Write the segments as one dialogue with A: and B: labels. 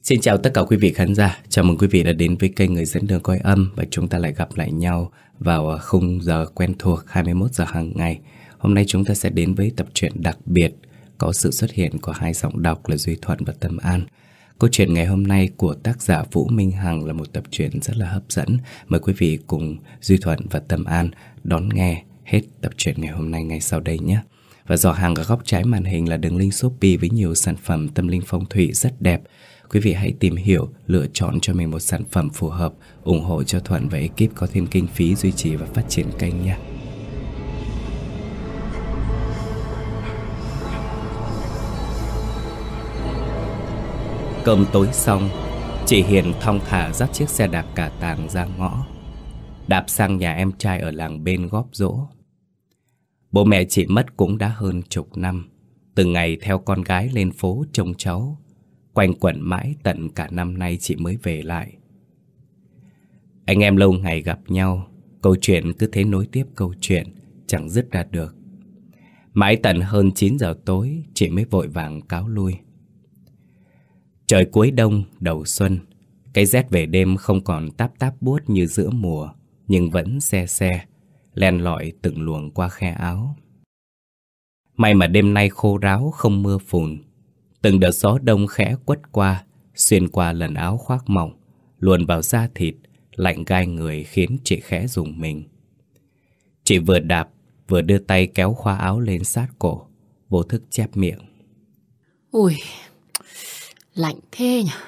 A: Xin chào tất cả quý vị khán giả. Chào mừng quý vị đã đến với kênh Người dẫn đường coi âm. Và chúng ta lại gặp lại nhau vào khung giờ quen thuộc 21 giờ hàng ngày. Hôm nay chúng ta sẽ đến với tập truyện đặc biệt có sự xuất hiện của hai giọng đọc là Duy Thuận và Tâm An. Câu chuyện ngày hôm nay của tác giả Vũ Minh Hằng là một tập truyện rất là hấp dẫn. Mời quý vị cùng Duy Thuận và Tâm An đón nghe hết tập truyện ngày hôm nay ngay sau đây nhé. Và giỏ hàng ở góc trái màn hình là đường link Shopee với nhiều sản phẩm tâm linh phong thủy rất đẹp. Quý vị hãy tìm hiểu, lựa chọn cho mình một sản phẩm phù hợp, ủng hộ cho Thuận và ekip có thêm kinh phí duy trì và phát triển kênh nha. Cơm tối xong, chị Hiền thong thả dắt chiếc xe đạp cả tàng ra ngõ, đạp sang nhà em trai ở làng bên góp giỗ. Bố mẹ chị mất cũng đã hơn chục năm, từng ngày theo con gái lên phố trông cháu, quanh quẩn mãi tận cả năm nay chị mới về lại. Anh em lâu ngày gặp nhau, câu chuyện cứ thế nối tiếp câu chuyện, chẳng dứt ra được. Mãi tận hơn 9 giờ tối, chị mới vội vàng cáo lui. Trời cuối đông, đầu xuân, cái rét về đêm không còn táp táp buốt như giữa mùa, nhưng vẫn se se, len lỏi từng luồng qua khe áo. May mà đêm nay khô ráo không mưa phùn. Từng đợt gió đông khẽ quất qua, xuyên qua lần áo khoác mỏng, luồn vào da thịt, lạnh gai người khiến chị khẽ rùng mình. Chị vừa đạp, vừa đưa tay kéo khoa áo lên sát cổ, vô thức chép miệng.
B: Ui, lạnh thế nhỉ.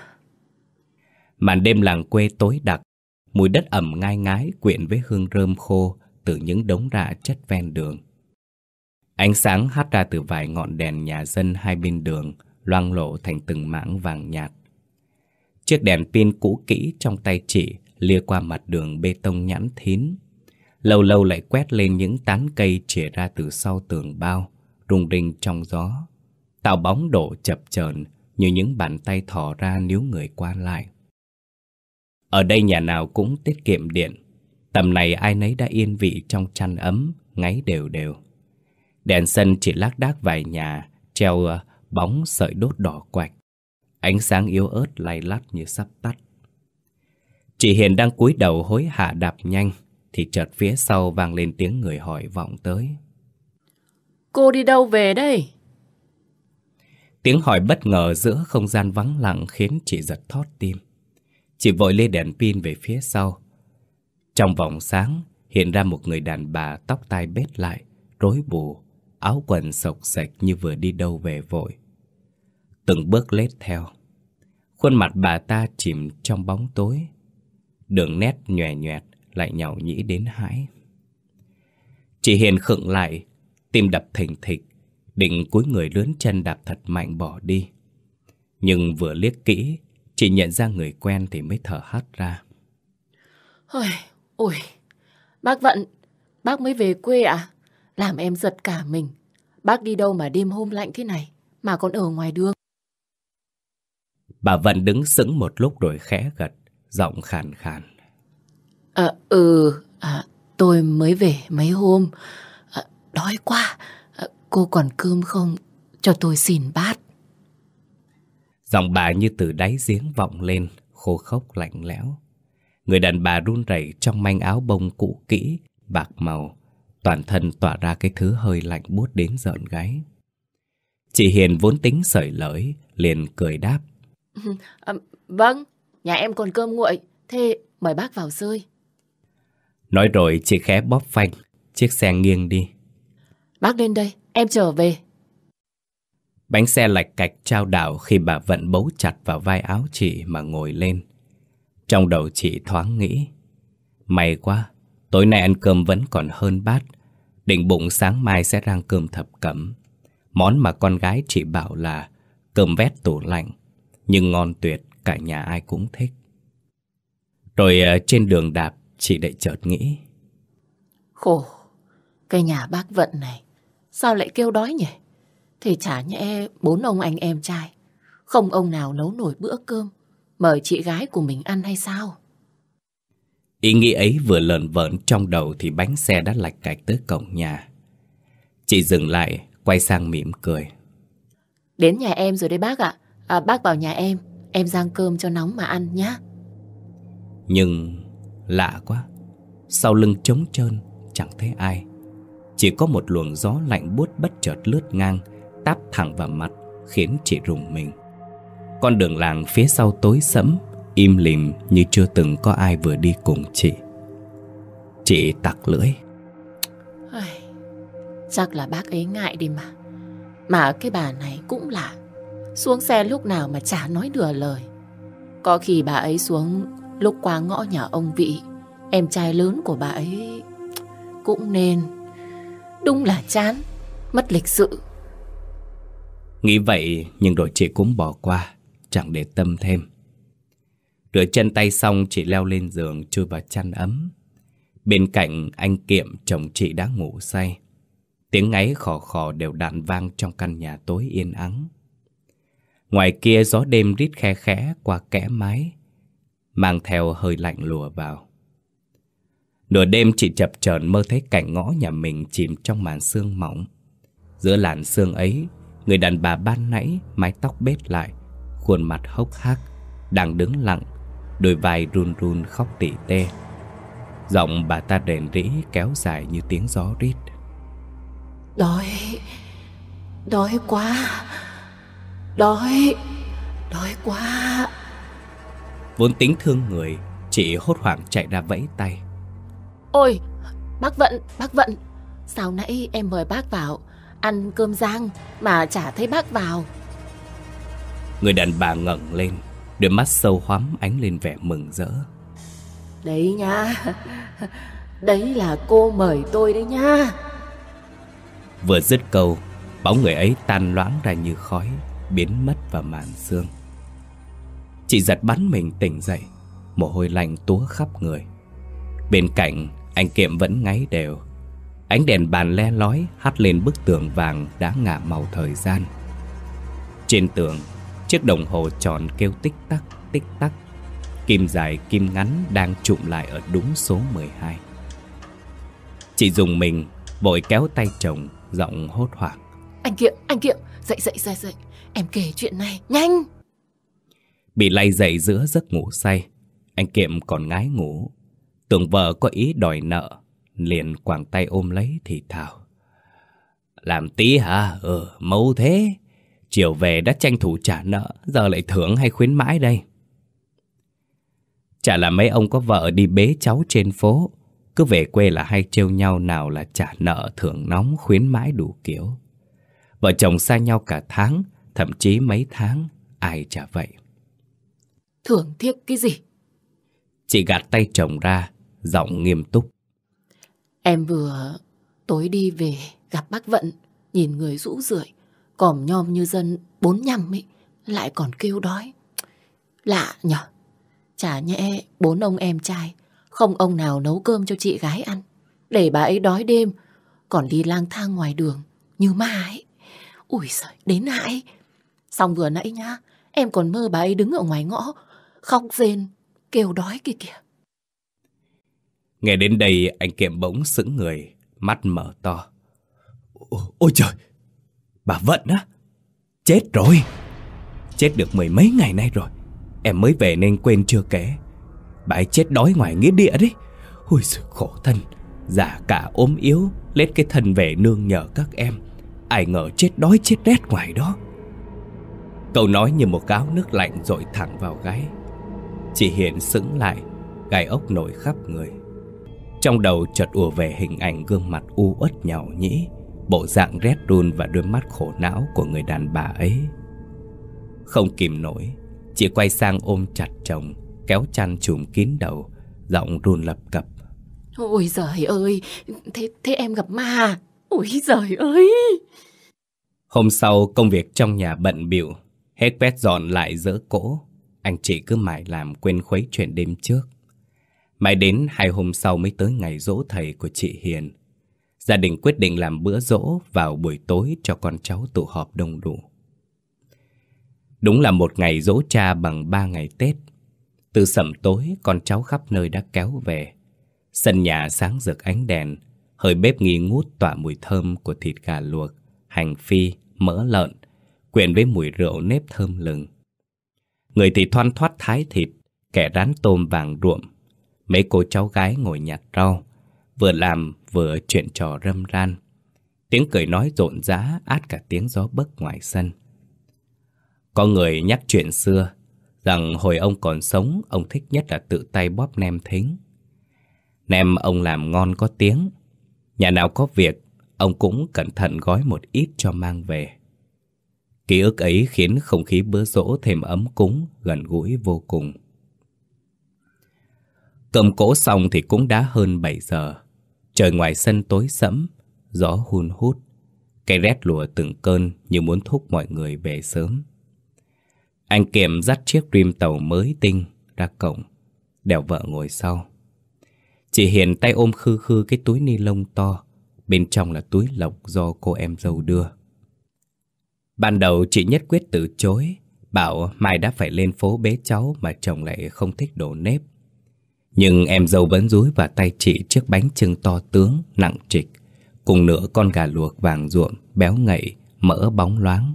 A: Màn đêm làng quê tối đặc, mùi đất ẩm ngai ngái quyện với hương rơm khô từ những đống rạ chất ven đường. Ánh sáng hắt ra từ vài ngọn đèn nhà dân hai bên đường, loang lổ thành từng mảng vàng nhạt. Chiếc đèn pin cũ kỹ trong tay chị lia qua mặt đường bê tông nhẵn thín, lâu lâu lại quét lên những tán cây chìa ra từ sau tường bao, rung rinh trong gió, tạo bóng đổ chập chờn như những bàn tay thò ra níu người qua lại. Ở đây nhà nào cũng tiết kiệm điện, tầm này ai nấy đã yên vị trong chăn ấm, ngáy đều đều. Đèn sân chỉ lác đác vài nhà treo bóng sợi đốt đỏ quạch, ánh sáng yếu ớt lay lắt như sắp tắt. Chị Hiền đang cúi đầu hối hả đạp nhanh thì chợt phía sau vang lên tiếng người hỏi vọng tới.
B: Cô đi đâu về đây?
A: Tiếng hỏi bất ngờ giữa không gian vắng lặng khiến chị giật thót tim. Chị vội lê đèn pin về phía sau. Trong vòng sáng hiện ra một người đàn bà tóc tai bết lại, rối bù, áo quần xộc xệch như vừa đi đâu về vội. Từng bước lết theo, khuôn mặt bà ta chìm trong bóng tối, đường nét nhòe nhoẹt lại nhàu nhĩ đến hãi. Chị Hiền khựng lại, tim đập thình thịch, định cúi người lướn chân đạp thật mạnh bỏ đi. Nhưng vừa liếc kỹ, chị nhận ra người quen thì mới thở hắt ra.
B: Ôi, bác Vận, bác mới về quê à? Làm em giật cả mình. Bác đi đâu mà đêm hôm lạnh thế này, mà còn ở ngoài đường?
A: Bà Vận đứng sững một lúc rồi khẽ gật, giọng khàn khàn.
B: Tôi mới về mấy hôm. Đói quá. Cô còn cơm không? Cho tôi xin bát.
A: Giọng bà như từ đáy giếng vọng lên, khô khốc lạnh lẽo. Người đàn bà run rẩy trong manh áo bông cũ kỹ, bạc màu, toàn thân tỏa ra cái thứ hơi lạnh buốt đến rợn gáy. Chị Hiền vốn tính sởi lởi, liền cười đáp.
B: Vâng, nhà em còn cơm nguội, thế mời bác vào xơi.
A: Nói rồi chị khẽ bóp phanh, chiếc xe nghiêng đi.
B: Bác lên đây, em trở về.
A: Bánh xe lạch cạch chao đảo khi bà Vận bấu chặt vào vai áo chị mà ngồi lên. Trong đầu chị thoáng nghĩ, may quá, tối nay ăn cơm vẫn còn hơn bát. Định bụng sáng mai sẽ rang cơm thập cẩm, món mà con gái chị bảo là cơm vét tủ lạnh, nhưng ngon tuyệt, cả nhà ai cũng thích. Rồi trên đường đạp, chị lại chợt nghĩ.
B: Khổ, cái nhà bác Vận này, sao lại kêu đói nhỉ? Thì chả nhẽ 4 ông anh em trai, không ông nào nấu nổi bữa cơm, mời chị gái của mình ăn hay sao?
A: Ý nghĩ ấy vừa lởn vởn trong đầu thì bánh xe đã lạch cạch tới cổng nhà. Chị dừng lại, quay sang mỉm cười.
B: Đến nhà em rồi đấy bác ạ. Bác vào nhà em em rang cơm cho nóng mà ăn nhá.
A: Nhưng lạ quá, sau lưng trống trơn, chẳng thấy ai. Chỉ có một luồng gió lạnh buốt bất chợt lướt ngang, táp thẳng vào mặt, khiến chị rùng mình. Con đường làng phía sau tối sẫm, im lìm như chưa từng có ai vừa đi cùng chị. Chị tặc lưỡi.
B: Chắc là bác ấy ngại đi mà. Mà cái bà này cũng lạ, xuống xe lúc nào mà chả nói nửa lời. Có khi bà ấy xuống lúc qua ngõ nhà ông Vị, em trai lớn của bà ấy. Cũng nên. Đúng là chán, mất lịch sự.
A: Nghĩ vậy nhưng rồi chị cũng bỏ qua, chẳng để tâm thêm. Rửa chân tay xong, chị leo lên giường chui vào chăn ấm. Bên cạnh anh Kiệm, chồng chị đã ngủ say. Tiếng ngáy khò khò đều đặn vang trong căn nhà tối yên ắng. Ngoài kia gió đêm rít khe khẽ qua kẽ mái, mang theo hơi lạnh lùa vào. Nửa đêm chị chập chờn mơ thấy cảnh ngõ nhà mình chìm trong màn sương mỏng. Giữa làn sương ấy, người đàn bà ban nãy mái tóc bết lại, khuôn mặt hốc hác, đang đứng lặng, đôi vai run run khóc tỉ tê. Giọng bà ta rền rĩ kéo dài như tiếng gió rít.
B: Đói quá. Đói quá.
A: Vốn tính thương người, chị hốt hoảng chạy ra vẫy tay.
B: Ôi, bác Vận, sao nãy em mời bác vào ăn cơm rang mà chả thấy bác vào.
A: Người đàn bà ngẩng lên, đôi mắt sâu hoắm ánh lên vẻ mừng rỡ.
B: Đấy nha, đấy là cô mời tôi đấy nha.
A: Vừa dứt câu, bóng người ấy tan loãng ra như khói, biến mất vào màn sương. Chị giật bắn mình tỉnh dậy, mồ hôi lạnh túa khắp người. Bên cạnh, anh Kiệm vẫn ngáy đều. Ánh đèn bàn le lói hắt lên bức tường vàng đã ngả màu thời gian. Trên tường, chiếc đồng hồ tròn kêu tích tắc, tích tắc. Kim dài kim ngắn đang chụm lại ở đúng số 12. Chị dùng mình, vội kéo tay chồng, giọng hốt hoảng.
B: Anh Kiệm, dậy, em kể chuyện này, nhanh.
A: Bị lay dậy giữa giấc ngủ say, anh Kiệm còn ngái ngủ. Tưởng vợ có ý đòi nợ, liền quàng tay ôm lấy thì thào. Làm tí hả? Mâu thế. Chiều về đã tranh thủ trả nợ, giờ lại thưởng hay khuyến mãi đây? Chả là mấy ông có vợ đi bế cháu trên phố, cứ về quê là hay trêu nhau, nào là trả nợ, thưởng nóng, khuyến mãi đủ kiểu. Vợ chồng xa nhau cả tháng, thậm chí mấy tháng, ai chả vậy.
B: Thưởng thiếc cái gì?
A: Chị gạt tay chồng ra, giọng nghiêm túc.
B: Em vừa tối đi về gặp bác Vận, nhìn người rũ rượi, còm nhom như dân 45 ấy, lại còn kêu đói. Lạ nhở? Chả nhẽ 4 ông em trai không ông nào nấu cơm cho chị gái ăn, để bà ấy đói đêm còn đi lang thang ngoài đường như ma ấy. Ui giời, đến hại. Xong vừa nãy nhá, em còn mơ bà ấy đứng ở ngoài ngõ khóc rên kêu đói kia kìa.
A: Nghe đến đây, anh Kiệm bỗng sững người, mắt mở to. Ôi trời, bà Vận á, chết rồi. Chết được mười mấy ngày nay rồi. Em mới về nên quên chưa kể. Bà ấy chết đói ngoài nghĩa địa đấy. Ôi giời, khổ thân. Già cả ốm yếu, lết cái thân về nương nhờ các em. Ai ngờ chết đói chết rét ngoài đó. Câu nói như một gáo nước lạnh dội thẳng vào gáy. Chị Hiền sững lại, gai ốc nổi khắp người. Trong đầu chợt ùa về hình ảnh gương mặt u uất nhàu nhĩ, bộ dạng rét run và đôi mắt khổ não của người đàn bà ấy. Không kìm nổi, chị quay sang ôm chặt chồng, kéo chăn trùm kín đầu, giọng run lập cập.
B: Ôi giời ơi, thế em gặp ma. Ôi giời ơi.
A: Hôm sau công việc trong nhà bận bịu, hết quét dọn lại dỡ cỗ. Anh chị cứ mải làm quên khuấy chuyện đêm trước. Mãi đến 2 hôm sau mới tới ngày giỗ thầy của chị Hiền. Gia đình quyết định làm bữa giỗ vào buổi tối cho con cháu tụ họp đông đủ. Đúng là một ngày giỗ cha bằng 3 ngày Tết. Từ sẩm tối, con cháu khắp nơi đã kéo về. Sân nhà sáng rực ánh đèn, hơi bếp nghi ngút tỏa mùi thơm của thịt gà luộc, hành phi, mỡ lợn, quyện với mùi rượu nếp thơm lừng. Người thì thoăn thoắt thái thịt, kẻ rán tôm vàng ruộm. Mấy cô cháu gái ngồi nhặt rau, vừa làm vừa chuyện trò râm ran. Tiếng cười nói rộn rã át cả tiếng gió bấc ngoài sân. Có người nhắc chuyện xưa, rằng hồi ông còn sống, ông thích nhất là tự tay bóp nem thính. Nem ông làm ngon có tiếng. Nhà nào có việc, ông cũng cẩn thận gói một ít cho mang về. Ký ức ấy khiến không khí bữa giỗ thêm ấm cúng, gần gũi vô cùng. Cơm cỗ xong thì cũng đã hơn 7 giờ. Trời ngoài sân tối sẫm, gió hun hút. Cây rét lùa từng cơn như muốn thúc mọi người về sớm. Anh Kiệm dắt chiếc rim tàu mới tinh ra cổng, đèo vợ ngồi sau. Chị Hiền tay ôm khư khư cái túi ni lông to, bên trong là túi lộc do cô em dâu đưa. Ban đầu chị nhất quyết từ chối, bảo mai đã phải lên phố bế cháu mà chồng lại không thích đổ nếp. Nhưng em dâu vẫn dúi vào tay chị chiếc bánh chưng to tướng, nặng trịch, cùng nửa con gà luộc vàng ruộm, béo ngậy, mỡ bóng loáng.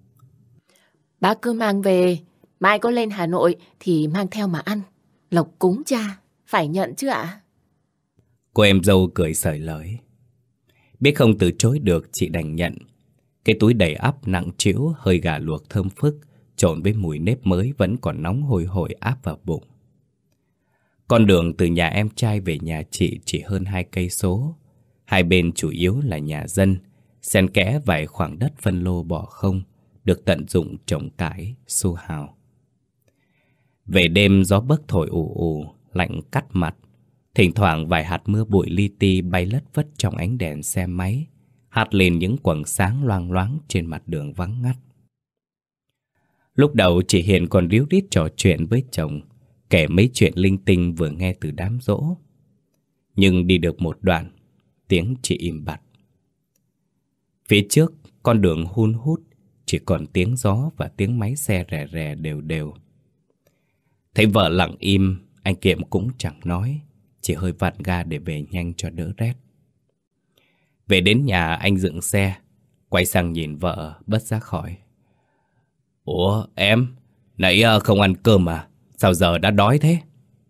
B: Bác cứ mang về, mai có lên Hà Nội thì mang theo mà ăn. Lộc cúng cha, phải nhận chứ ạ?
A: Cô em dâu cười xởi lời. Biết không từ chối được, chị đành nhận. Cái túi đầy ắp nặng trĩu, hơi gà luộc thơm phức, trộn với mùi nếp mới vẫn còn nóng hôi hổi áp vào bụng. Con đường từ nhà em trai về nhà chị chỉ hơn 2 cây số. Hai bên chủ yếu là nhà dân, xen kẽ vài khoảng đất phân lô bỏ không, được tận dụng trồng cải, su hào. Về đêm gió bấc thổi ù ù, lạnh cắt mặt. Thỉnh thoảng vài hạt mưa bụi li ti bay lất phất trong ánh đèn xe máy, hắt lên những quầng sáng loang loáng trên mặt đường vắng ngắt. Lúc đầu chị Hiền còn ríu rít trò chuyện với chồng, kể mấy chuyện linh tinh vừa nghe từ đám giỗ. Nhưng đi được một đoạn, tiếng chị im bặt. Phía trước, con đường hun hút, chỉ còn tiếng gió và tiếng máy xe rè rè đều đều. Thấy vợ lặng im, anh Kiệm cũng chẳng nói, chỉ hơi vặn ga để về nhanh cho đỡ rét. Về đến nhà anh dựng xe, quay sang nhìn vợ bất giác hỏi. Ủa em, nãy không ăn cơm à? Sao giờ đã đói thế?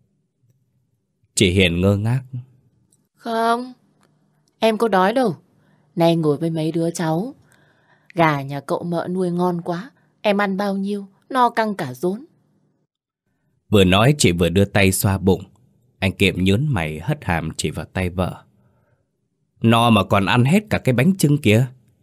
A: Chị Hiền ngơ ngác.
B: Không, em có đói đâu. Nay ngồi với mấy đứa cháu. Gà nhà cậu mợ nuôi ngon quá, em ăn bao nhiêu, no căng cả rốn.
A: Vừa nói chị vừa đưa tay xoa bụng. Anh Kiệm nhớn mày hất hàm chỉ vào tay vợ. No mà còn ăn hết cả cái bánh chưng kìa.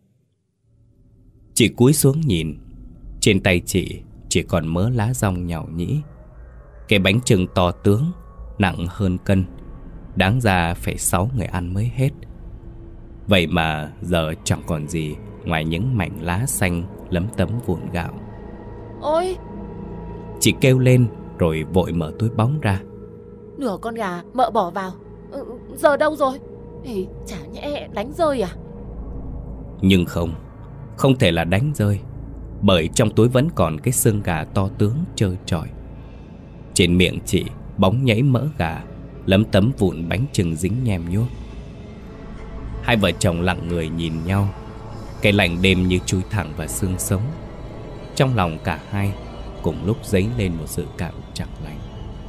A: Chị cúi xuống nhìn. Trên tay chị chỉ còn mớ lá dong nhàu nhĩ. Cái bánh chưng to tướng, nặng hơn cân, đáng ra phải 6 người ăn mới hết. Vậy mà giờ chẳng còn gì ngoài những mảnh lá xanh lấm tấm vụn gạo.
B: Ôi!
A: Chị kêu lên rồi vội mở túi bóng ra.
B: Nửa con gà mợ bỏ vào. Giờ đâu rồi? Chả nhẽ đánh rơi à? Nhưng
A: không thể là đánh rơi, bởi trong túi vẫn còn cái xương gà to tướng trơ trọi. Trên miệng chị bóng nhảy mỡ gà, lấm tấm vụn bánh chưng dính nhem nhuốc. Hai vợ chồng lặng người nhìn nhau. Cái lạnh đêm như chui thẳng vào xương sống. Trong lòng cả hai cùng lúc dấy lên một dự cảm chẳng lành.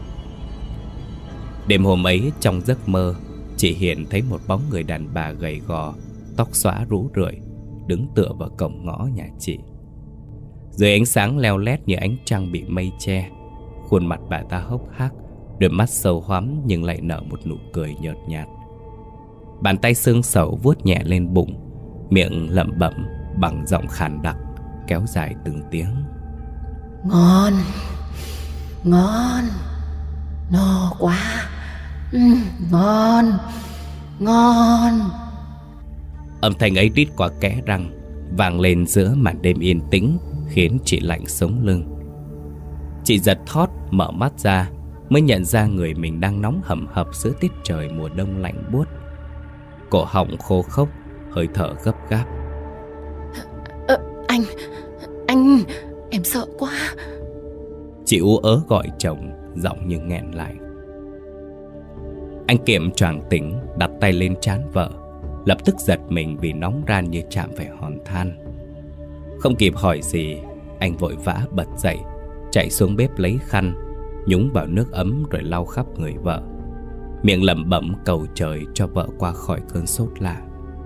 A: Đêm hôm ấy trong giấc mơ, chị Hiền thấy một bóng người đàn bà gầy gò, tóc xõa rũ rượi, đứng tựa vào cổng ngõ nhà chị. Dưới ánh sáng leo lét như ánh trăng bị mây che, khuôn mặt bà ta hốc hác, đôi mắt sâu hoắm nhưng lại nở một nụ cười nhợt nhạt. Bàn tay xương sẩu vuốt nhẹ lên bụng, miệng lẩm bẩm bằng giọng khàn đặc, kéo dài từng tiếng.
B: Ngon, ngon, no quá, ngon, ngon.
A: Âm thanh ấy rít qua kẽ răng, vang lên giữa màn đêm yên tĩnh, khiến chị lạnh sống lưng. Chị giật thót mở mắt ra, mới nhận ra người mình đang nóng hầm hập giữa tiết trời mùa đông lạnh buốt. Cổ họng khô khốc, hơi thở gấp gáp.
B: Anh, em sợ quá.
A: Chị ú ớ gọi chồng, giọng như nghẹn lại. Anh Kiệm choàng tỉnh, đặt tay lên trán vợ, lập tức giật mình vì nóng ran như chạm phải hòn than. Không kịp hỏi gì, anh vội vã bật dậy, chạy xuống bếp lấy khăn, nhúng vào nước ấm rồi lau khắp người vợ, miệng lẩm bẩm cầu trời cho vợ qua khỏi cơn sốt lạ.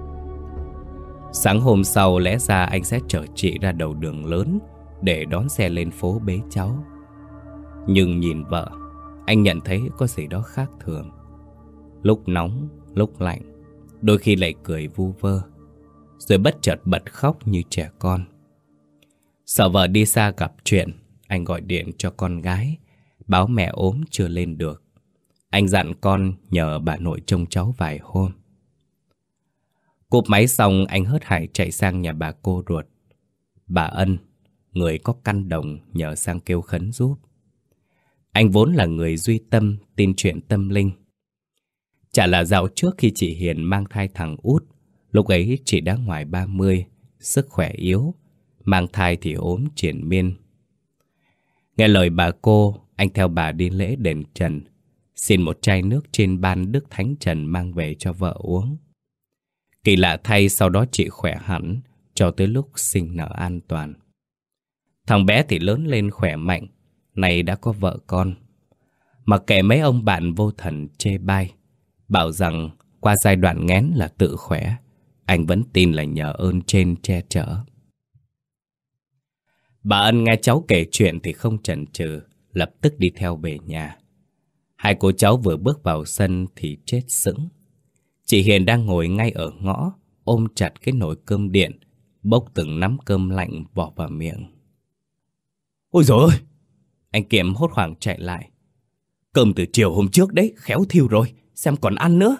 A: Sáng hôm sau lẽ ra anh sẽ chở chị ra đầu đường lớn để đón xe lên phố bế cháu. Nhưng nhìn vợ, anh nhận thấy có gì đó khác thường. Lúc nóng, lúc lạnh, đôi khi lại cười vu vơ, rồi bất chợt bật khóc như trẻ con. Sợ vợ đi xa gặp chuyện, anh gọi điện cho con gái, báo mẹ ốm chưa lên được. Anh dặn con nhờ bà nội trông cháu vài hôm. Cúp máy xong anh hớt hải chạy sang nhà bà cô ruột. Bà Ân, người có căn đồng, nhờ sang kêu khấn giúp. Anh vốn là người duy tâm, tin chuyện tâm linh. Chả là dạo trước khi chị Hiền mang thai thằng út, lúc ấy chị đã ngoài 30, sức khỏe yếu, mang thai thì ốm triền miên. Nghe lời bà cô, anh theo bà đi lễ đền Trần, xin một chai nước trên ban Đức Thánh Trần mang về cho vợ uống. Kỳ lạ thay sau đó chị khỏe hẳn cho tới lúc sinh nở an toàn. Thằng bé thì lớn lên khỏe mạnh, nay đã có vợ con. Mặc kệ mấy ông bạn vô thần chê bai, bảo rằng qua giai đoạn nghén là tự khỏe, anh vẫn tin là nhờ ơn trên che chở. Bà Ân nghe cháu kể chuyện thì không chần chừ, lập tức đi theo về nhà. Hai cô cháu vừa bước vào sân thì chết sững. Chị Hiền đang ngồi ngay ở ngõ, ôm chặt cái nồi cơm điện, bốc từng nắm cơm lạnh bỏ vào miệng. Ôi dồi ôi! Anh Kiệm hốt hoảng chạy lại. Cơm từ chiều hôm trước đấy, khéo thiêu rồi, xem còn ăn nữa.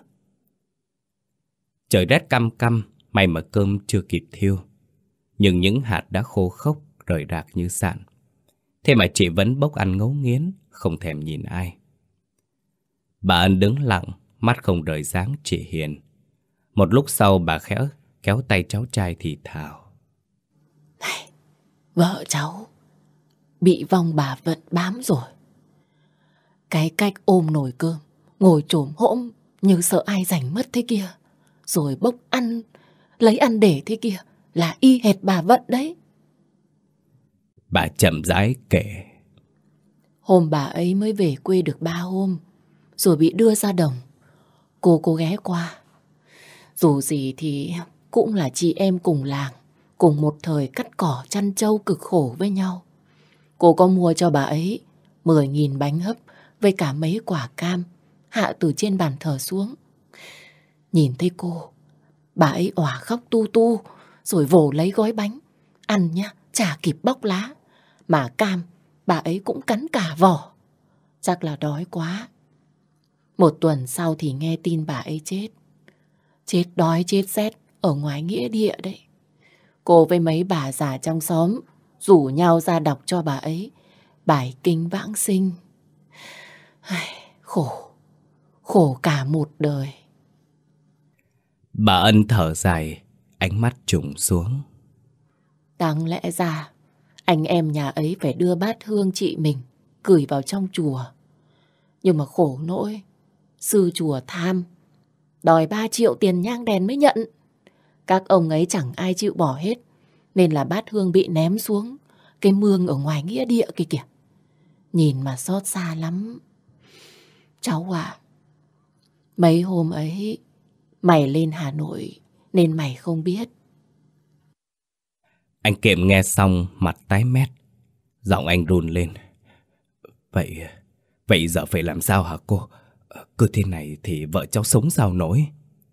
A: Trời rét căm căm, may mà cơm chưa kịp thiêu. Nhưng những hạt đã khô khốc, rời rạc như sạn. Thế mà chị vẫn bốc ăn ngấu nghiến, không thèm nhìn ai. Bà Ân đứng lặng, mắt không rời dáng chị Hiền. Một lúc sau bà kéo tay cháu trai thì thào.
B: Này, vợ cháu bị vong bà Vận bám rồi. Cái cách ôm nồi cơm, ngồi chồm hỗm như sợ ai giành mất thế kia, rồi bốc ăn, lấy ăn để thế kia, là y hệt bà Vận đấy.
A: Bà chậm rãi kể.
B: Hôm bà ấy mới về quê được 3 hôm, rồi bị đưa ra đồng. Cô ghé qua. Dù gì thì cũng là chị em cùng làng, cùng một thời cắt cỏ chăn trâu cực khổ với nhau. Cô có mua cho bà ấy 10.000 bánh hấp với cả mấy quả cam hạ từ trên bàn thờ xuống. Nhìn thấy cô, bà ấy òa khóc tu tu, rồi vồ lấy gói bánh. Ăn nhá, chả kịp bóc lá. Mà cam, bà ấy cũng cắn cả vỏ. Chắc là đói quá. Một tuần sau thì nghe tin bà ấy chết. Chết đói chết rét ở ngoài nghĩa địa đấy. Cô với mấy bà già trong xóm rủ nhau ra đọc cho bà ấy bài kinh vãng sinh. Khổ cả một đời.
A: Bà Ân thở dài, ánh mắt trùng xuống.
B: Đáng lẽ ra anh em nhà ấy phải đưa bát hương chị mình gửi vào trong chùa. Nhưng mà khổ nỗi sư chùa tham, đòi 3 triệu tiền nhang đèn mới nhận. Các ông ấy chẳng ai chịu bỏ hết, nên là bát hương bị ném xuống cái mương ở ngoài nghĩa địa kia kìa. Nhìn mà xót xa lắm. Cháu à, mấy hôm ấy mày lên Hà Nội nên mày không biết.
A: Anh Kiệm nghe xong mặt tái mét, giọng anh run lên. Vậy giờ phải làm sao hả cô? Cứ thế này thì vợ cháu sống sao nổi?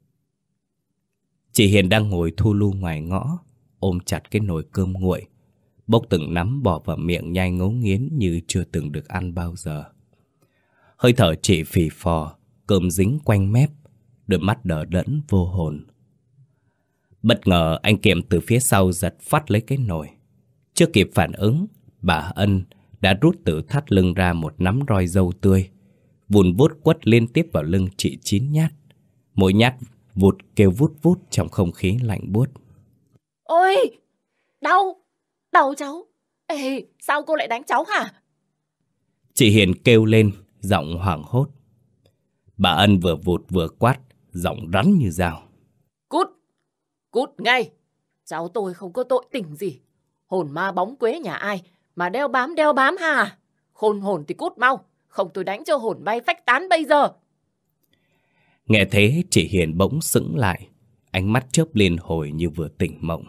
A: Chị Hiền đang ngồi thu lu ngoài ngõ, ôm chặt cái nồi cơm nguội, bốc từng nắm bỏ vào miệng nhai ngấu nghiến như chưa từng được ăn bao giờ. Hơi thở chị phì phò, cơm dính quanh mép, đôi mắt đờ đẫn vô hồn. Bất ngờ anh Kiệm từ phía sau giật phát lấy cái nồi. Chưa kịp phản ứng, bà Ân đã rút từ thắt lưng ra một nắm roi dâu tươi, vùn vút quất liên tiếp vào lưng chị 9 nhát. Mỗi nhát vụt kêu vút vút trong không khí lạnh buốt.
B: Ôi, đau cháu. Ê, sao cô lại đánh cháu hả?
A: Chị Hiền kêu lên, giọng hoảng hốt. Bà Ân vừa vụt vừa quát, giọng rắn như dao. Cút ngay. Cháu tôi không có tội tình gì. Hồn ma bóng quế nhà ai
B: mà đeo bám ha. Khôn hồn thì cút mau, không tôi đánh cho hồn bay phách tán bây giờ.
A: Nghe thế chị Hiền bỗng sững lại, ánh mắt chớp liên hồi như vừa tỉnh mộng.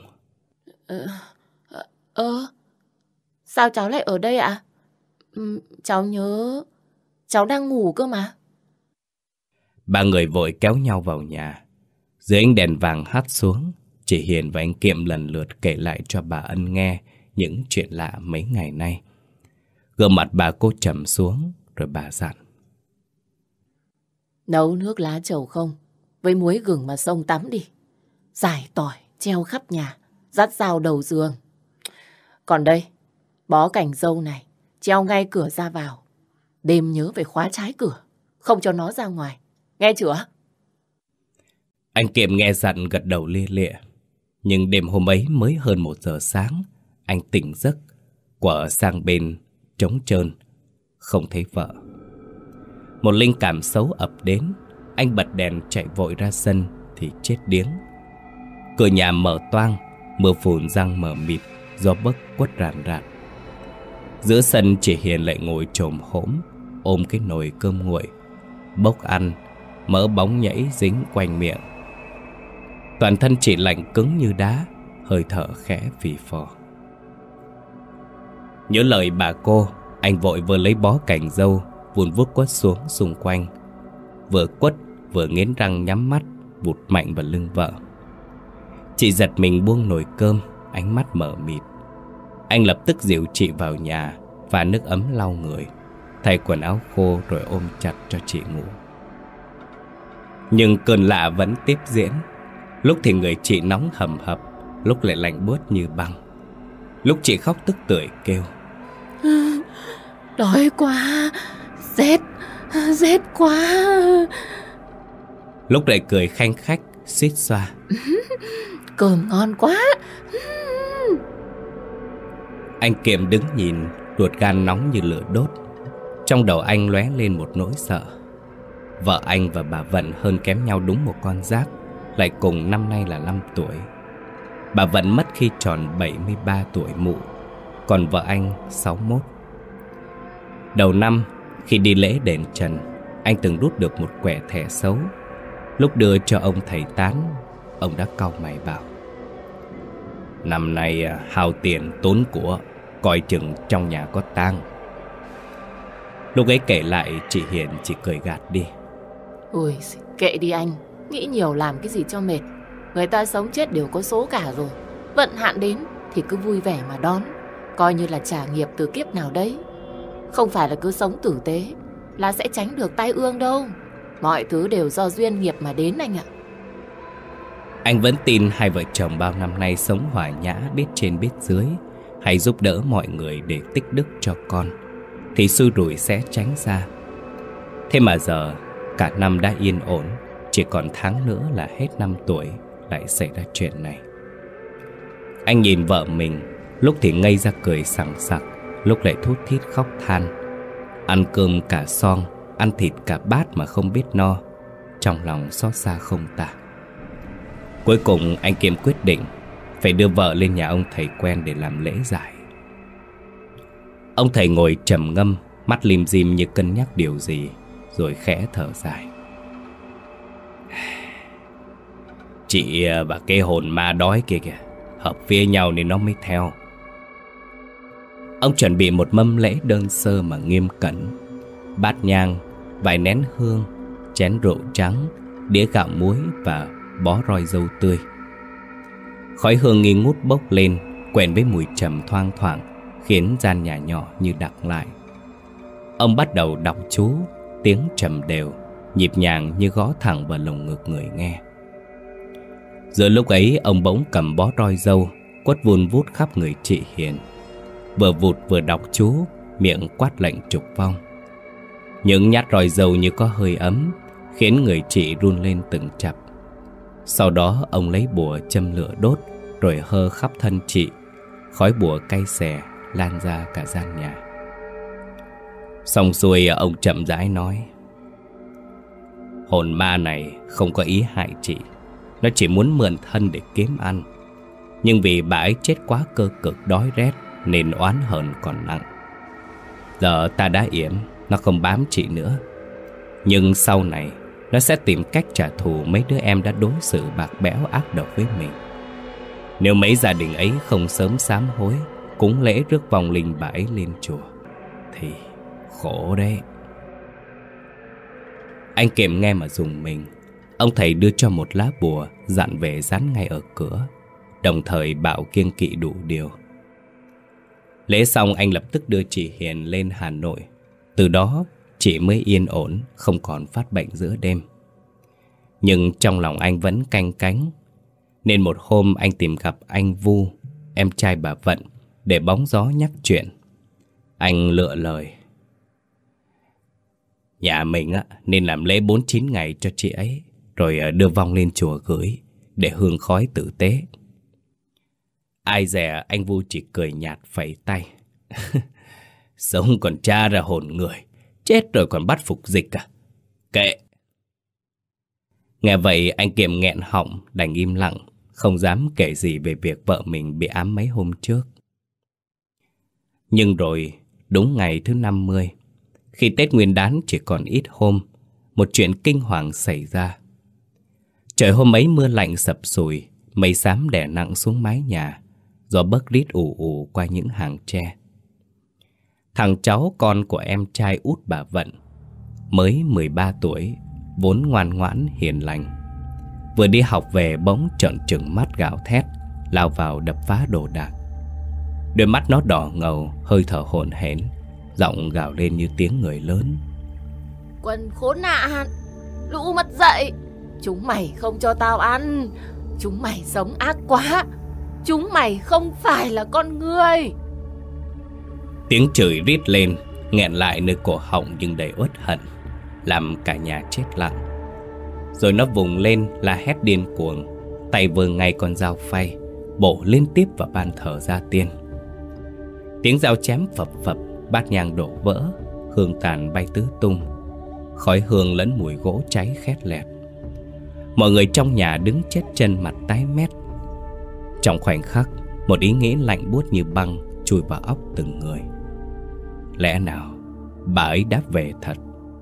B: Sao cháu lại ở đây ạ? Cháu nhớ cháu đang ngủ cơ mà.
A: Ba người vội kéo nhau vào nhà. Dưới ánh đèn vàng hắt xuống, chị Hiền và anh Kiệm lần lượt kể lại cho bà Ân nghe những chuyện lạ mấy ngày nay. Gương mặt bà cô trầm xuống, rồi bà dặn.
B: Nấu nước lá trầu không, với muối gừng mà xông tắm đi. Rải tỏi, treo khắp nhà, dắt dao đầu giường. Còn đây, bó cành dâu này, treo ngay cửa ra vào. Đêm nhớ phải khóa trái cửa, không cho nó ra ngoài. Nghe chưa?
A: Anh Kiệm nghe dặn gật đầu lia lịa. Nhưng đêm hôm ấy mới hơn 1 giờ sáng, anh tỉnh giấc, quở sang bên trống trơn, không thấy vợ. Một linh cảm xấu ập đến, anh bật đèn chạy vội ra sân thì chết điếng. Cửa nhà mở toang, mưa phùn giăng mờ mịt, gió bấc quất ràn rạt. Giữa sân chị Hiền lại ngồi chồm hổm, ôm cái nồi cơm nguội, bốc ăn, mỡ bóng nhảy dính quanh miệng. Toàn thân chị lạnh cứng như đá, hơi thở khẽ phì phò. Nhớ lời bà cô, anh vội vừa lấy bó cành dâu, vun vút quất xuống xung quanh. Vừa quất vừa nghiến răng nhắm mắt, vụt mạnh vào lưng vợ. Chị giật mình buông nồi cơm, ánh mắt mở mịt. Anh lập tức dìu chị vào nhà, pha nước ấm lau người, thay quần áo khô rồi ôm chặt cho chị ngủ. Nhưng cơn lạ vẫn tiếp diễn. Lúc thì người chị nóng hầm hập, lúc lại lạnh buốt như băng. Lúc chị khóc tức tưởi kêu:
B: Đói quá, rét quá.
A: Lúc lại cười khanh khách, suýt xoa:
B: Cơm ngon quá.
A: Anh Kiệm đứng nhìn, ruột gan nóng như lửa đốt. Trong đầu anh lóe lên một nỗi sợ. Vợ anh và bà Vận hơn kém nhau đúng một con giáp, lại cùng năm nay là 5 tuổi. Bà Vận mất khi tròn 73 tuổi mụ, còn vợ anh 61. Đầu năm, khi đi lễ đền Trần, anh từng rút được một quẻ thẻ xấu. Lúc đưa cho ông thầy tán, ông đã cau mày bảo: Năm nay hao tiền tốn của, coi chừng trong nhà có tang. Lúc ấy kể lại, chị Hiền chỉ cười gạt đi:
B: Ôi, kệ đi anh, nghĩ nhiều làm cái gì cho mệt. Người ta sống chết đều có số cả rồi. Vận hạn đến thì cứ vui vẻ mà đón, coi như là trả nghiệp từ kiếp nào đấy. Không phải là cứ sống tử tế là sẽ tránh được tai ương đâu. Mọi thứ đều do duyên nghiệp mà đến anh ạ.
A: Anh vẫn tin hai vợ chồng bao năm nay sống hòa nhã, biết trên biết dưới, hay giúp đỡ mọi người để tích đức cho con, thì xui rủi sẽ tránh xa. Thế mà giờ cả năm đã yên ổn, chỉ còn tháng nữa là hết 5 tuổi lại xảy ra chuyện này. Anh nhìn vợ mình, lúc thì ngây ra cười sằng sặc, lúc lại thút thít khóc than. Ăn cơm cả son, ăn thịt cả bát mà không biết no, trong lòng xót xa không tả. Cuối cùng anh Kiệm quyết định phải đưa vợ lên nhà ông thầy quen để làm lễ giải. Ông thầy ngồi trầm ngâm, mắt lim dim như cân nhắc điều gì, rồi khẽ thở dài: Chị và cái hồn ma đói kia kìa, hợp phía nhau nên nó mới theo. Ông chuẩn bị một mâm lễ đơn sơ mà nghiêm cẩn: bát nhang, vài nén hương, chén rượu trắng, đĩa gạo muối và bó roi dâu tươi. Khói hương nghi ngút bốc lên, quện với mùi trầm thoang thoảng, khiến gian nhà nhỏ như đặc lại. Ông bắt đầu đọc chú, tiếng trầm đều, nhịp nhàng như gõ thẳng vào lồng ngực người nghe. Giữa lúc ấy, ông bỗng cầm bó roi dâu, quất vun vút khắp người chị Hiền. Vừa vụt vừa đọc chú, miệng quát lệnh trục vong. Những nhát roi dâu như có hơi ấm, khiến người chị run lên từng chập. Sau đó ông lấy bùa châm lửa đốt, rồi hơ khắp thân chị. Khói bùa cay xè lan ra cả gian nhà. Xong xuôi, ông chậm rãi nói: Hồn ma này không có ý hại chị, nó chỉ muốn mượn thân để kiếm ăn. Nhưng vì bà ấy chết quá cơ cực đói rét, nên oán hờn còn nặng. Giờ ta đã yểm, nó không bám chị nữa. Nhưng sau này nó sẽ tìm cách trả thù mấy đứa em đã đối xử bạc bẽo ác độc với mình. Nếu mấy gia đình ấy không sớm sám hối, cúng lễ rước vong linh bà ấy lên chùa, thì khổ đấy. Anh Kiệm nghe mà rùng mình. Ông thầy đưa cho một lá bùa, dặn về dán ngay ở cửa, đồng thời bảo kiêng kỵ đủ điều. Lễ xong anh lập tức đưa chị Hiền lên Hà Nội. Từ đó chị mới yên ổn, không còn phát bệnh giữa đêm. Nhưng trong lòng anh vẫn canh cánh, nên một hôm anh tìm gặp anh Vu, em trai bà Vận, để bóng gió nhắc chuyện. Anh lựa lời: nhà mình nên làm lễ 49 ngày cho chị ấy, rồi đưa vong lên chùa gửi, để hương khói tử tế. Ai dè anh Vu chỉ cười nhạt phẩy tay. Sống còn tra ra hồn người, chết rồi còn bắt phục dịch à? Kệ. Nghe vậy anh Kiệm nghẹn họng, đành im lặng, không dám kể gì về việc vợ mình bị ám mấy hôm trước. Nhưng rồi, đúng ngày thứ 50, khi Tết Nguyên Đán chỉ còn ít hôm, một chuyện kinh hoàng xảy ra. Trời hôm ấy mưa lạnh sập sùi, mây xám đè nặng xuống mái nhà, gió bấc rít ù ù qua những hàng tre. Thằng cháu con của em trai út bà Vận, mới 13 tuổi, vốn ngoan ngoãn hiền lành, vừa đi học về bỗng trợn trừng mắt gào thét, lao vào đập phá đồ đạc. Đôi mắt nó đỏ ngầu, hơi thở hổn hển, giọng gào lên như tiếng người lớn:
B: Quân khốn nạn, lũ mất dậy, chúng mày không cho tao ăn, chúng mày sống ác quá, chúng mày không phải là con người.
A: Tiếng chửi rít lên, nghẹn lại nơi cổ họng nhưng đầy uất hận, làm cả nhà chết lặng. Rồi nó vùng lên la hét điên cuồng, tay vơ ngay con dao phay, bổ liên tiếp vào ban thờ gia tiên. Tiếng dao chém phập phập, bát nhang đổ vỡ, hương tàn bay tứ tung, khói hương lẫn mùi gỗ cháy khét lẹt. Mọi người trong nhà đứng chết chân, mặt tái mét. Trong khoảnh khắc, một ý nghĩ lạnh buốt như băng chui vào óc từng người. Lẽ nào bà ấy đã về thật?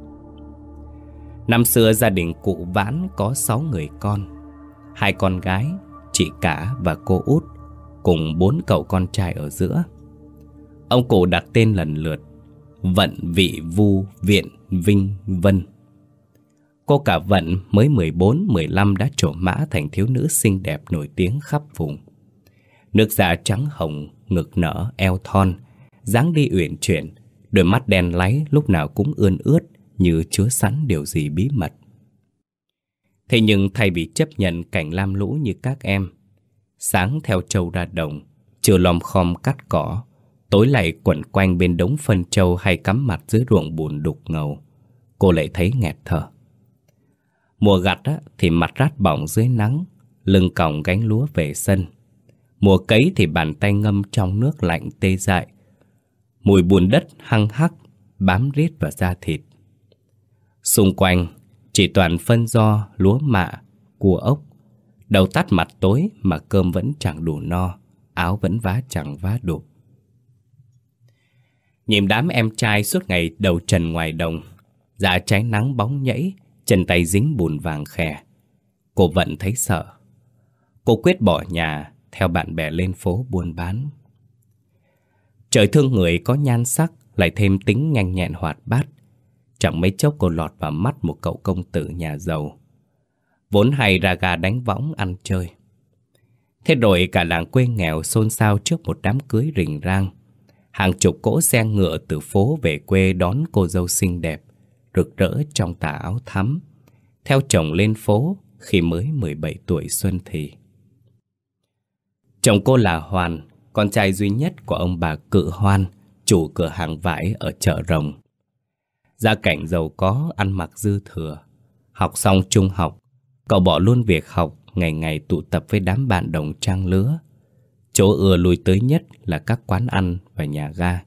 A: Năm xưa gia đình cụ Vãn có 6 người con, 2 con gái, chị cả và cô út, cùng 4 cậu con trai ở giữa. Ông cụ đặt tên lần lượt Vận, Vị, Vu, Viện, Vinh, Vân. Cô cả Vận mới 14, 15 đã trổ mã thành thiếu nữ xinh đẹp nổi tiếng khắp vùng. Nước da trắng hồng, ngực nở, eo thon, dáng đi uyển chuyển, đôi mắt đen láy lúc nào cũng ươn ướt như chứa sẵn điều gì bí mật. Thế nhưng thay vì chấp nhận cảnh lam lũ như các em, sáng theo trâu ra đồng, trưa lom khom cắt cỏ, tối lại quẩn quanh bên đống phân trâu hay cắm mặt dưới ruộng bùn đục ngầu, cô lại thấy nghẹt thở. Mùa gặt thì mặt rát bỏng dưới nắng, lưng còng gánh lúa về sân. Mùa cấy thì bàn tay ngâm trong nước lạnh tê dại, mùi bùn đất hăng hắc bám riết vào da thịt. Xung quanh chỉ toàn phân do, lúa mạ, cua ốc. Đầu tắt mặt tối mà cơm vẫn chẳng đủ no, áo vẫn vá chẳng vá đục. Nhìn đám em trai suốt ngày đầu trần ngoài đồng, da cháy nắng bóng nhẫy, chân tay dính bùn vàng khè, cô Vận thấy sợ. Cô quyết bỏ nhà, theo bạn bè lên phố buôn bán. Trời thương người có nhan sắc, lại thêm tính nhanh nhẹn hoạt bát. Chẳng mấy chốc cô lọt vào mắt một cậu công tử nhà giàu, vốn hay ra gà đánh võng ăn chơi. Thế rồi cả làng quê nghèo xôn xao trước một đám cưới rình rang. Hàng chục cỗ xe ngựa từ phố về quê đón cô dâu xinh đẹp, rực rỡ trong tà áo thắm, theo chồng lên phố khi mới 17 tuổi xuân thì. Chồng cô là Hoàn, con trai duy nhất của ông bà Cự Hoan, chủ cửa hàng vải ở chợ Rồng. Gia cảnh giàu có, ăn mặc dư thừa. Học xong trung học, cậu bỏ luôn việc học, ngày ngày tụ tập với đám bạn đồng trang lứa. Chỗ ưa lui tới nhất là các quán ăn và nhà ga.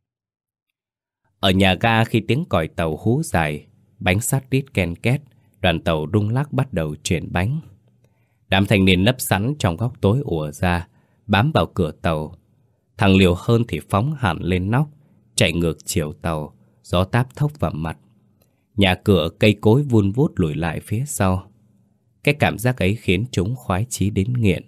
A: Ở nhà ga khi tiếng còi tàu hú dài, bánh sắt rít ken két, đoàn tàu rung lắc bắt đầu chuyển bánh. Đám thanh niên nấp sẵn trong góc tối ùa ra, bám vào cửa tàu. Thằng liều hơn thì phóng hẳn lên nóc, chạy ngược chiều tàu, gió táp thốc vào mặt. Nhà cửa cây cối vun vút lùi lại phía sau. Cái cảm giác ấy khiến chúng khoái chí đến nghiện.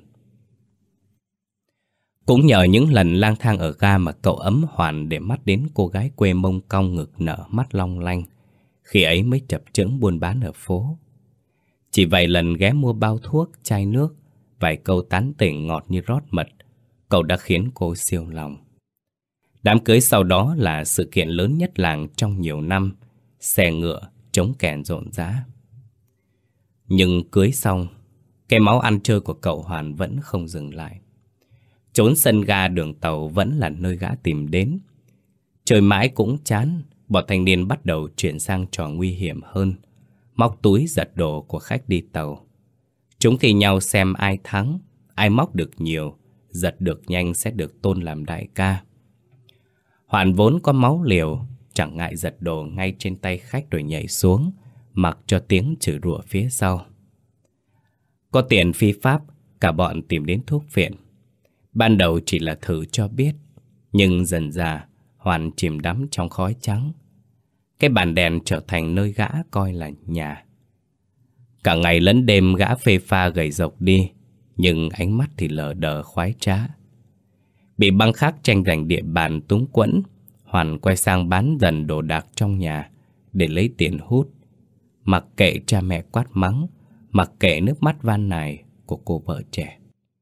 A: Cũng nhờ những lần lang thang ở ga mà cậu ấm hoàn để mắt đến cô gái quê mông cong ngực nở mắt long lanh. Khi ấy mới chập chững buôn bán ở phố. Chỉ vài lần ghé mua bao thuốc, chai nước, vài câu tán tỉnh ngọt như rót mật, cậu đã khiến cô siêu lòng. Đám cưới sau đó là sự kiện lớn nhất làng trong nhiều năm. Xe ngựa, trống kèn rộn rã. Nhưng cưới xong, cái máu ăn chơi của cậu Hoàn vẫn không dừng lại. Trốn sân ga đường tàu vẫn là nơi gã tìm đến. Chơi mãi cũng chán, bọn thanh niên bắt đầu chuyển sang trò nguy hiểm hơn. Móc túi giật đồ của khách đi tàu. Chúng thi nhau xem ai thắng, ai móc được nhiều, giật được nhanh sẽ được tôn làm đại ca. Hoàn vốn có máu liều, chẳng ngại giật đồ ngay trên tay khách rồi nhảy xuống, mặc cho tiếng chửi rủa phía sau. Có tiền phi pháp, cả bọn tìm đến thuốc phiện. Ban đầu chỉ là thử cho biết, nhưng dần dà Hoàn chìm đắm trong khói trắng. Cái bàn đèn trở thành nơi gã coi là nhà. Cả ngày lẫn đêm gã phê pha gầy rộc đi, nhưng ánh mắt thì lờ đờ khoái trá. Bị băng khác tranh giành địa bàn túng quẫn, Hoàn quay sang bán dần đồ đạc trong nhà để lấy tiền hút. Mặc kệ cha mẹ quát mắng, mặc kệ nước mắt van nài của cô vợ trẻ.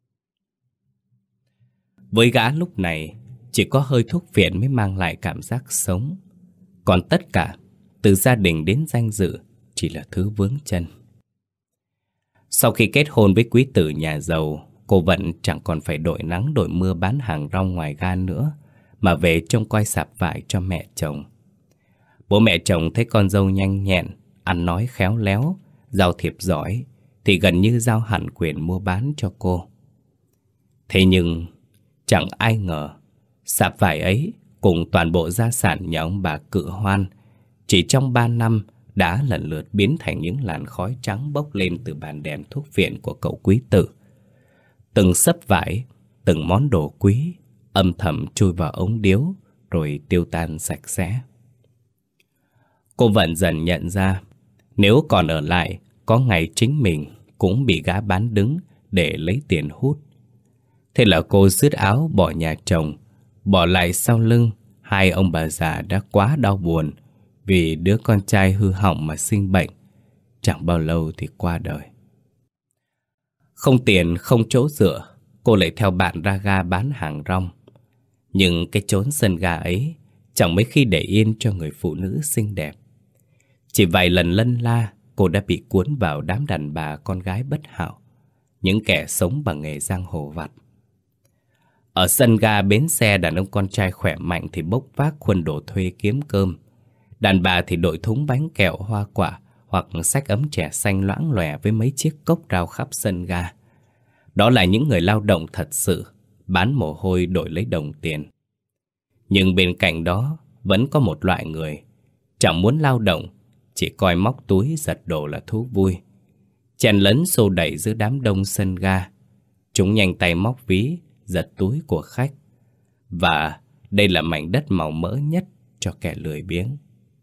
A: Với gã lúc này, chỉ có hơi thuốc phiện mới mang lại cảm giác sống. Còn tất cả, từ gia đình đến danh dự, chỉ là thứ vướng chân. Sau khi kết hôn với quý tử nhà giàu, cô Vận chẳng còn phải đội nắng đội mưa bán hàng rong ngoài ga nữa, mà về trông coi sạp vải cho mẹ chồng. Bố mẹ chồng thấy con dâu nhanh nhẹn, ăn nói khéo léo, giao thiệp giỏi, thì gần như giao hẳn quyền mua bán cho cô. Thế nhưng chẳng ai ngờ sạp vải ấy cùng toàn bộ gia sản nhà ông bà Cự Hoan chỉ trong 3 năm đã lần lượt biến thành những làn khói trắng bốc lên từ bàn đèn thuốc phiện của cậu quý tử. Từng xấp vải, từng món đồ quý âm thầm chui vào ống điếu rồi tiêu tan sạch sẽ. Cô Vận dần nhận ra nếu còn ở lại, có ngày chính mình cũng bị gã bán đứng để lấy tiền hút. Thế là cô rứt áo bỏ nhà chồng, bỏ lại sau lưng hai ông bà già đã quá đau buồn vì đứa con trai hư hỏng mà sinh bệnh, chẳng bao lâu thì qua đời. Không tiền, không chỗ dựa, cô lại theo bạn ra ga bán hàng rong. Nhưng cái chốn sân ga ấy chẳng mấy khi để yên cho người phụ nữ xinh đẹp. Chỉ vài lần lân la, cô đã bị cuốn vào đám đàn bà con gái bất hảo, những kẻ sống bằng nghề giang hồ vặt. Ở sân ga bến xe, đàn ông con trai khỏe mạnh thì bốc vác khuôn đồ thuê kiếm cơm. Đàn bà thì đội thúng bánh kẹo hoa quả hoặc xách ấm chè xanh loãng lòe với mấy chiếc cốc rao khắp sân ga. Đó là những người lao động thật sự, bán mồ hôi đổi lấy đồng tiền. Nhưng bên cạnh đó vẫn có một loại người chẳng muốn lao động, chỉ coi móc túi giật đồ là thú vui. Chèn lấn xô đẩy giữa đám đông sân ga, chúng nhanh tay móc ví, giật túi của khách. Và đây là mảnh đất màu mỡ nhất cho kẻ lười biếng.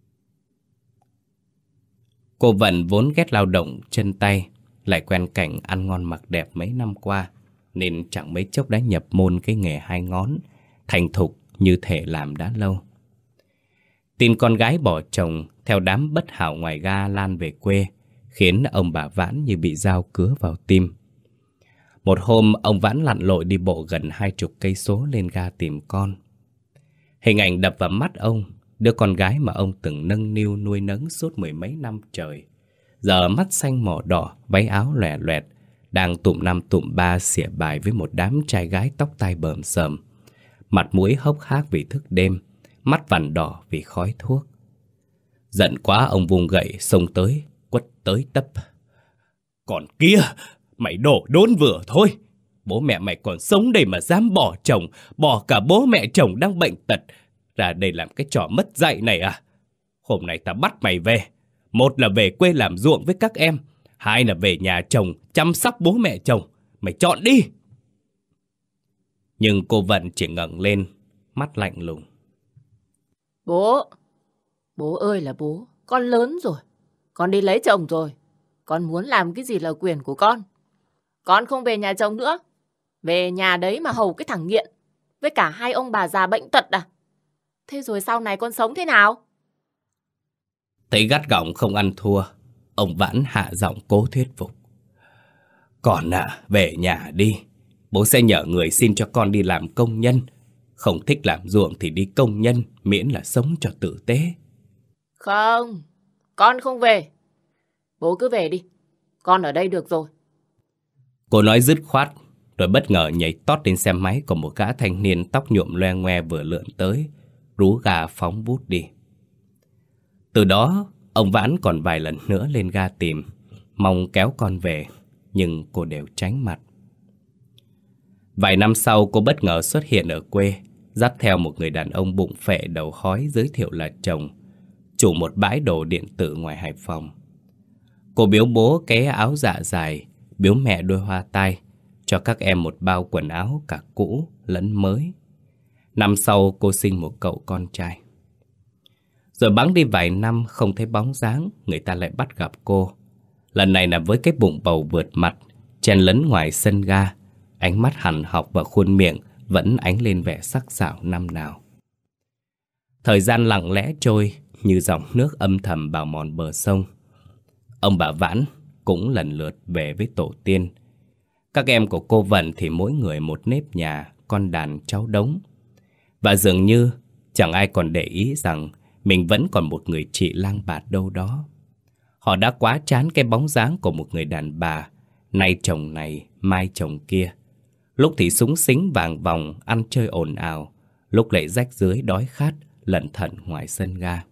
A: Cô Vận vốn ghét lao động chân tay, lại quen cảnh ăn ngon mặc đẹp mấy năm qua, nên chẳng mấy chốc đã nhập môn cái nghề hai ngón, thành thục như thể làm đã lâu. Tin con gái bỏ chồng theo đám bất hảo ngoài ga lan về quê, khiến ông bà Vãn như bị dao cứa vào tim. Một hôm ông Vãn lặn lội đi bộ gần 20 cây số lên ga tìm con. Hình ảnh đập vào mắt ông, đứa con gái mà ông từng nâng niu nuôi nấng suốt mười mấy năm trời, giờ mắt xanh mỏ đỏ, váy áo lòe loẹt, đang tụm năm tụm ba xỉa bài với một đám trai gái tóc tai bờm sờm, mặt mũi hốc hác vì thức đêm, mắt vằn đỏ vì khói thuốc. Giận quá ông vung gậy xông tới, quất tới tấp. Còn kia, mày đổ đốn vừa thôi. Bố mẹ mày còn sống đây mà dám bỏ chồng, bỏ cả bố mẹ chồng đang bệnh tật ra đây làm cái trò mất dạy này à? Hôm nay ta bắt mày về. Một là về quê làm ruộng với các em, hai là về nhà chồng chăm sóc bố mẹ chồng. Mày chọn đi. Nhưng cô Vận chỉ ngẩng lên, mắt lạnh lùng.
B: Bố, bố ơi là bố, con lớn rồi. Con đi lấy chồng rồi. Con muốn làm cái gì là quyền của con. Con không về nhà chồng nữa. Về nhà đấy mà hầu cái thằng nghiện. Với cả hai ông bà già bệnh tật à? Thế rồi sau này con sống thế nào?
A: Thấy gắt gỏng không ăn thua, ông Vãn hạ giọng cố thuyết phục. Con về nhà đi. Bố sẽ nhờ người xin cho con đi làm công nhân. Không thích làm ruộng thì đi công nhân, miễn là sống cho tử tế.
B: Không, con không về. Bố cứ về đi. Con ở đây được rồi.
A: Cô nói dứt khoát, rồi bất ngờ nhảy tót lên xe máy của một gã thanh niên tóc nhuộm loe ngoe vừa lượn tới, rú ga phóng vút đi. Từ đó, ông Vãn còn vài lần nữa lên ga tìm, mong kéo con về, nhưng cô đều tránh mặt. Vài năm sau, cô bất ngờ xuất hiện ở quê, dắt theo một người đàn ông bụng phệ đầu hói giới thiệu là chồng, chủ một bãi đồ điện tử ngoài Hải Phòng. Cô biếu bố cái áo dạ dài, biếu mẹ đôi hoa tai, cho các em một bao quần áo cả cũ lẫn mới. Năm sau cô sinh một cậu con trai. Rồi bẵng đi vài năm không thấy bóng dáng, người ta lại bắt gặp cô. Lần này là với cái bụng bầu vượt mặt, chen lấn ngoài sân ga, ánh mắt hằn học và khuôn miệng vẫn ánh lên vẻ sắc sảo năm nào. Thời gian lặng lẽ trôi như dòng nước âm thầm bào mòn bờ sông. Ông bà Vãn cũng lần lượt về với tổ tiên. Các em của cô Vận thì mỗi người một nếp nhà, con đàn cháu đống. Và dường như chẳng ai còn để ý rằng mình vẫn còn một người chị lang bạt đâu đó. Họ đã quá chán cái bóng dáng của một người đàn bà, nay chồng này, mai chồng kia. Lúc thì súng xính vàng vòng, ăn chơi ồn ào, lúc lại rách rưới đói khát, lẩn thận ngoài sân ga.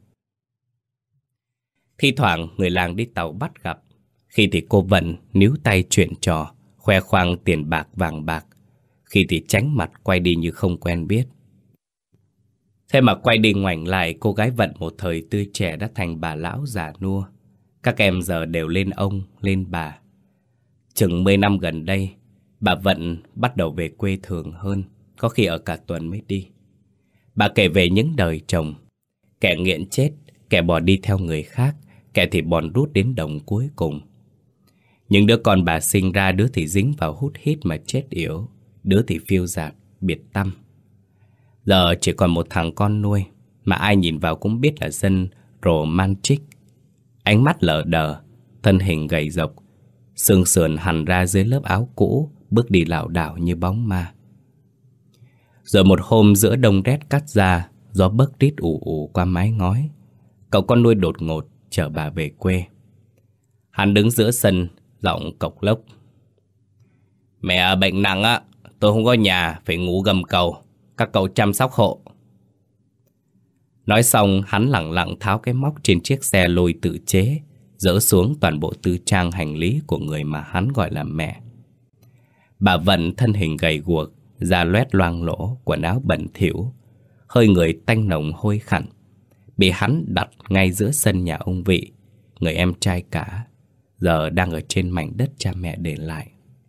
A: Thi thoảng người làng đi tàu bắt gặp, khi thì cô Vận níu tay chuyện trò, khoe khoang tiền bạc vàng bạc, khi thì tránh mặt quay đi như không quen biết. Thế mà quay đi ngoảnh lại, cô gái Vận một thời tươi trẻ đã thành bà lão già nua. Các em giờ đều lên ông, lên bà. Chừng 10 năm gần đây, bà Vận bắt đầu về quê thường hơn, có khi ở cả tuần mới đi. Bà kể về những đời chồng, kẻ nghiện chết, kẻ bỏ đi theo người khác, kẻ thì bòn rút đến đồng cuối cùng. Những đứa con bà sinh ra, đứa thì dính vào hút hít mà chết yểu, đứa thì phiêu dạt, biệt tăm. Giờ chỉ còn một thằng con nuôi, mà ai nhìn vào cũng biết là dân romantic. Ánh mắt lờ đờ, thân hình gầy rộc, xương sườn hằn ra dưới lớp áo cũ, bước đi lảo đảo như bóng ma. Rồi một hôm giữa đông rét cắt da, gió bấc rít ù ù qua mái ngói, cậu con nuôi đột ngột chở bà về quê. Hắn đứng giữa sân, giọng cộc lốc. Mẹ bệnh nặng á, tôi không có nhà, phải ngủ gầm cầu, các cậu chăm sóc hộ. Nói xong, hắn lẳng lặng tháo cái móc trên chiếc xe lôi tự chế, dỡ xuống toàn bộ tư trang hành lý của người mà hắn gọi là mẹ. Bà Vận thân hình gầy guộc, da loét loang lỗ, quần áo bẩn thỉu, hơi người tanh nồng hôi khặn, bị hắn đặt ngay giữa sân nhà ông Vị, người em trai cả, giờ đang ở trên mảnh đất cha mẹ để lại.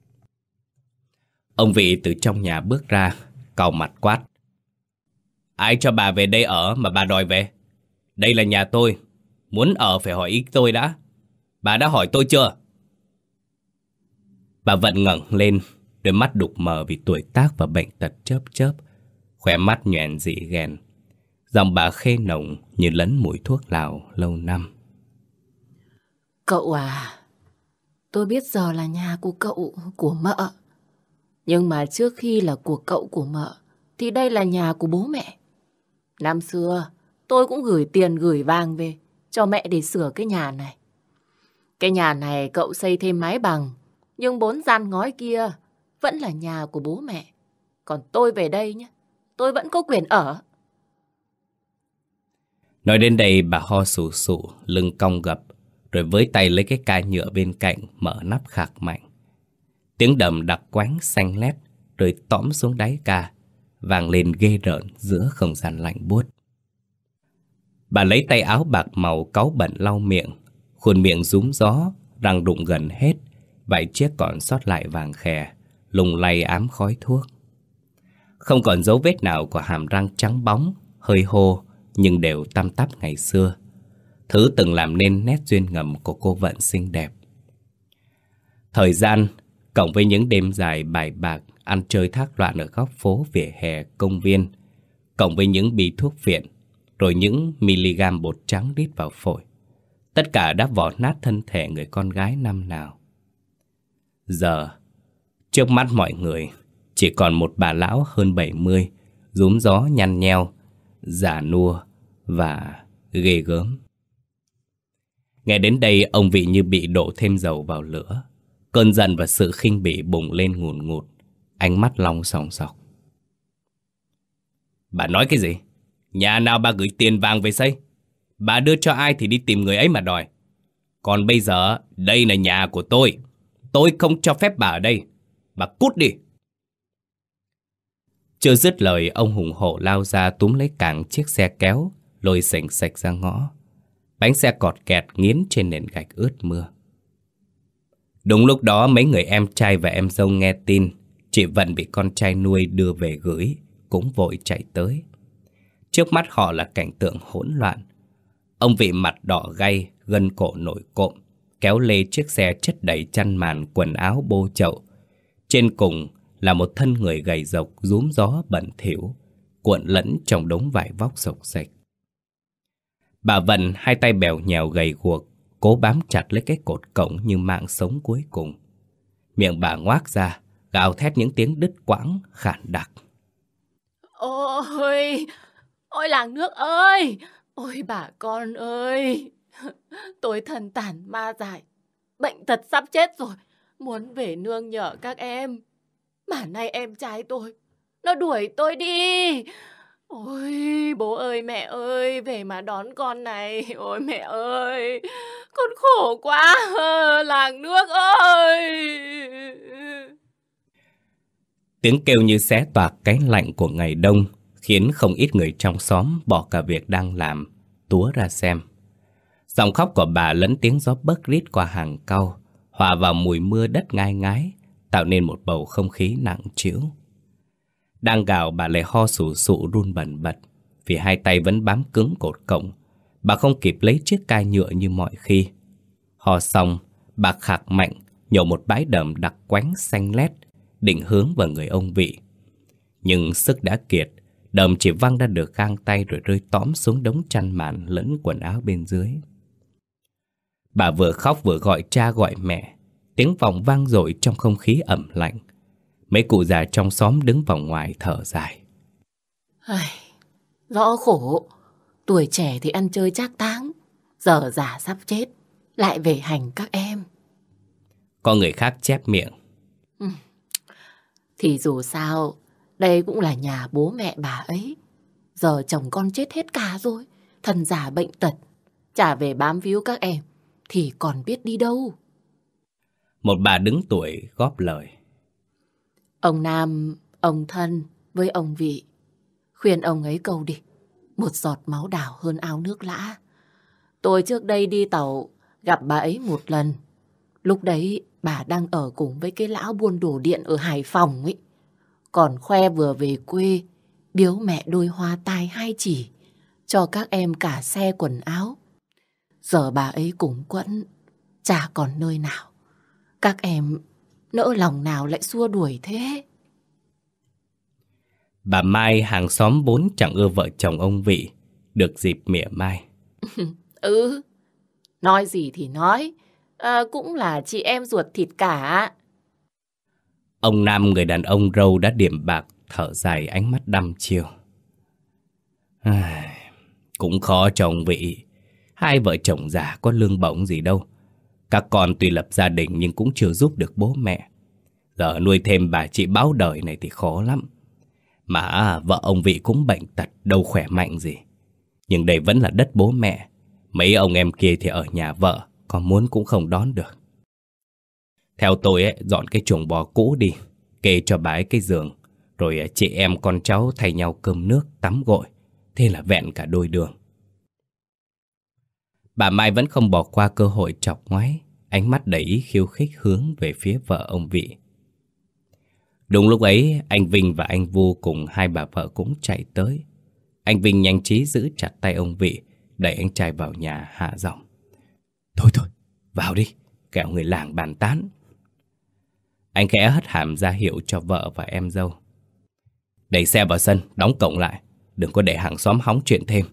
A: Ông Vị từ trong nhà bước ra, cau mặt quát. Ai cho bà về đây ở mà bà đòi về? Đây là nhà tôi, muốn ở phải hỏi ý tôi đã. Bà đã hỏi tôi chưa? Bà Vận ngẩng lên, đôi mắt đục mờ vì tuổi tác và bệnh tật chớp chớp, khóe mắt nhoẻn dị ghèn. Giọng bà khê nồng như lẫn mùi thuốc lào lâu năm.
B: Cậu à, tôi biết giờ là nhà của cậu, của mợ. Nhưng mà trước khi là của cậu, của mợ, thì đây là nhà của bố mẹ. Năm xưa, tôi cũng gửi tiền gửi vàng về cho mẹ để sửa cái nhà này. Cái nhà này cậu xây thêm mái bằng, nhưng 4 gian ngói kia vẫn là nhà của bố mẹ. Còn tôi về đây nhé, tôi vẫn có quyền ở.
A: Nói đến đây bà ho sù sụ, lưng cong gập, rồi với tay lấy cái ca nhựa bên cạnh mở nắp khạc mạnh. Tiếng đầm đặc quánh xanh lét rồi tõm xuống đáy ca, vang lên ghê rợn giữa không gian lạnh buốt. Bà lấy tay áo bạc màu cáu bẩn lau miệng, khuôn miệng rúm gió, răng rụng gần hết, vài chiếc còn sót lại vàng khè, lùng lay ám khói thuốc. Không còn dấu vết nào của hàm răng trắng bóng, hơi hô nhưng đều tăm tắp ngày xưa, thứ từng làm nên nét duyên ngầm của cô Vận xinh đẹp. Thời gian, cộng với những đêm dài bài bạc, ăn chơi thác loạn ở góc phố, vỉa hè, công viên, cộng với những bi thuốc viện, rồi những miligam bột trắng đít vào phổi, tất cả đã vò nát thân thể người con gái năm nào. Giờ, trước mắt mọi người, chỉ còn một bà lão hơn 70, rúm gió nhăn nheo, già nua và ghê gớm. Nghe đến đây, ông Vị như bị đổ thêm dầu vào lửa. Cơn giận và sự khinh bỉ bùng lên ngùn ngụt, ánh mắt long sòng sọc. Bà nói cái gì? Nhà nào bà gửi tiền vàng về xây? Bà đưa cho ai thì đi tìm người ấy mà đòi. Còn bây giờ, đây là nhà của tôi. Tôi không cho phép bà ở đây. Bà cút đi. Chưa dứt lời, ông hùng hổ lao ra túm lấy cẳng chiếc xe kéo, lôi xềnh xệch ra ngõ. Bánh xe cọt kẹt nghiến trên nền gạch ướt mưa. Đúng lúc đó, mấy người em trai và em dâu nghe tin chị Vận bị con trai nuôi đưa về gửi, cũng vội chạy tới. Trước mắt họ là cảnh tượng hỗn loạn. Ông Vị mặt đỏ gay, gân cổ nổi cộm, kéo lê chiếc xe chất đầy chăn màn, quần áo bô chậu. Trên cùng là một thân người gầy rộc, rúm gió bẩn thỉu, cuộn lẫn trong đống vải vóc xộc xệch. Bà Vận hai tay bèo nhèo gầy guộc, cố bám chặt lấy cái cột cổng như mạng sống cuối cùng. Miệng bà ngoác ra, gào thét những tiếng đứt quãng, khản đặc.
B: Ôi, ôi làng nước ơi, ôi bà con ơi, tôi thần tàn ma dại, bệnh tật sắp chết rồi, muốn về nương nhờ các em. Mà nay em trai tôi, nó đuổi tôi đi. Ôi bố ơi mẹ ơi, về mà đón con này. Ôi mẹ ơi, con khổ quá, làng nước ơi.
A: Tiếng kêu như xé toạc cái lạnh của ngày đông khiến không ít người trong xóm bỏ cả việc đang làm, túa ra xem. Giọng khóc của bà lẫn tiếng gió bấc rít qua hàng cau, hòa vào mùi mưa đất ngai ngái, tạo nên một bầu không khí nặng trĩu. Đang gào, bà lại ho sù sụ run bần bật, vì hai tay vẫn bám cứng cột cổng. Bà không kịp lấy chiếc cai nhựa như mọi khi. Ho xong, bà khạc mạnh, nhổ một bãi đờm đặc quánh xanh lét, định hướng vào người ông Vị. Nhưng sức đã kiệt, đờm chỉ văng ra được gang tay rồi rơi tõm xuống đống chăn màn lẫn quần áo bên dưới. Bà vừa khóc vừa gọi cha gọi mẹ, tiếng vọng vang dội trong không khí ẩm lạnh. Mấy cụ già trong xóm đứng vòng ngoài thở dài.
B: Rõ khổ, tuổi trẻ thì ăn chơi trác táng, giờ già sắp chết, lại về hành các em.
A: Có người khác chép miệng.
B: Thì dù sao, đây cũng là nhà bố mẹ bà ấy. Giờ chồng con chết hết cả rồi, thân già bệnh tật, chả về bám víu các em, thì còn biết đi đâu.
A: Một bà đứng tuổi góp lời.
B: Ông Nam, ông thân với ông Vị, khuyên ông ấy câu đi, một giọt máu đào hơn ao nước lã. Tôi trước đây đi tàu gặp bà ấy một lần. Lúc đấy bà đang ở cùng với cái lão buôn đồ điện ở Hải Phòng ấy. Còn khoe vừa về quê, biếu mẹ đôi hoa tai 2 chỉ, cho các em cả xe quần áo. Giờ bà ấy cùng quẫn, chả còn nơi nào. Các em nỡ lòng nào lại xua đuổi thế.
A: Bà Mai hàng xóm vốn chẳng ưa vợ chồng ông Vị, được dịp mỉa mai.
B: Nói gì thì nói, cũng là chị em ruột thịt cả.
A: Ông Nam, người đàn ông râu đã điểm bạc, thở dài, ánh mắt đăm chiêu. Cũng khó cho ông Vị. Hai vợ chồng già có lương bổng gì đâu. Các con tuy lập gia đình nhưng cũng chưa giúp được bố mẹ. Giờ nuôi thêm bà chị báo đời này thì khó lắm. Mà vợ ông Vị cũng bệnh tật, đâu khỏe mạnh gì. Nhưng đây vẫn là đất bố mẹ. Mấy ông em kia thì ở nhà vợ, còn muốn cũng không đón được. Theo tôi ấy, dọn cái chuồng bò cũ đi, kê cho bà ấy cái giường, rồi chị em con cháu thay nhau cơm nước, tắm gội. Thế là vẹn cả đôi đường. Bà Mai vẫn không bỏ qua cơ hội chọc ngoáy, ánh mắt đầy ý khiêu khích hướng về phía vợ ông Vị. Đúng lúc ấy, anh Vinh và anh Vu cùng hai bà vợ cũng chạy tới. Anh Vinh nhanh trí giữ chặt tay ông Vị, đẩy anh trai vào nhà hạ giọng. Thôi thôi, vào đi, kẻo người làng bàn tán. Anh khẽ hất hàm ra hiệu cho vợ và em dâu. Đẩy xe vào sân, đóng cổng lại, đừng có để hàng xóm hóng chuyện thêm.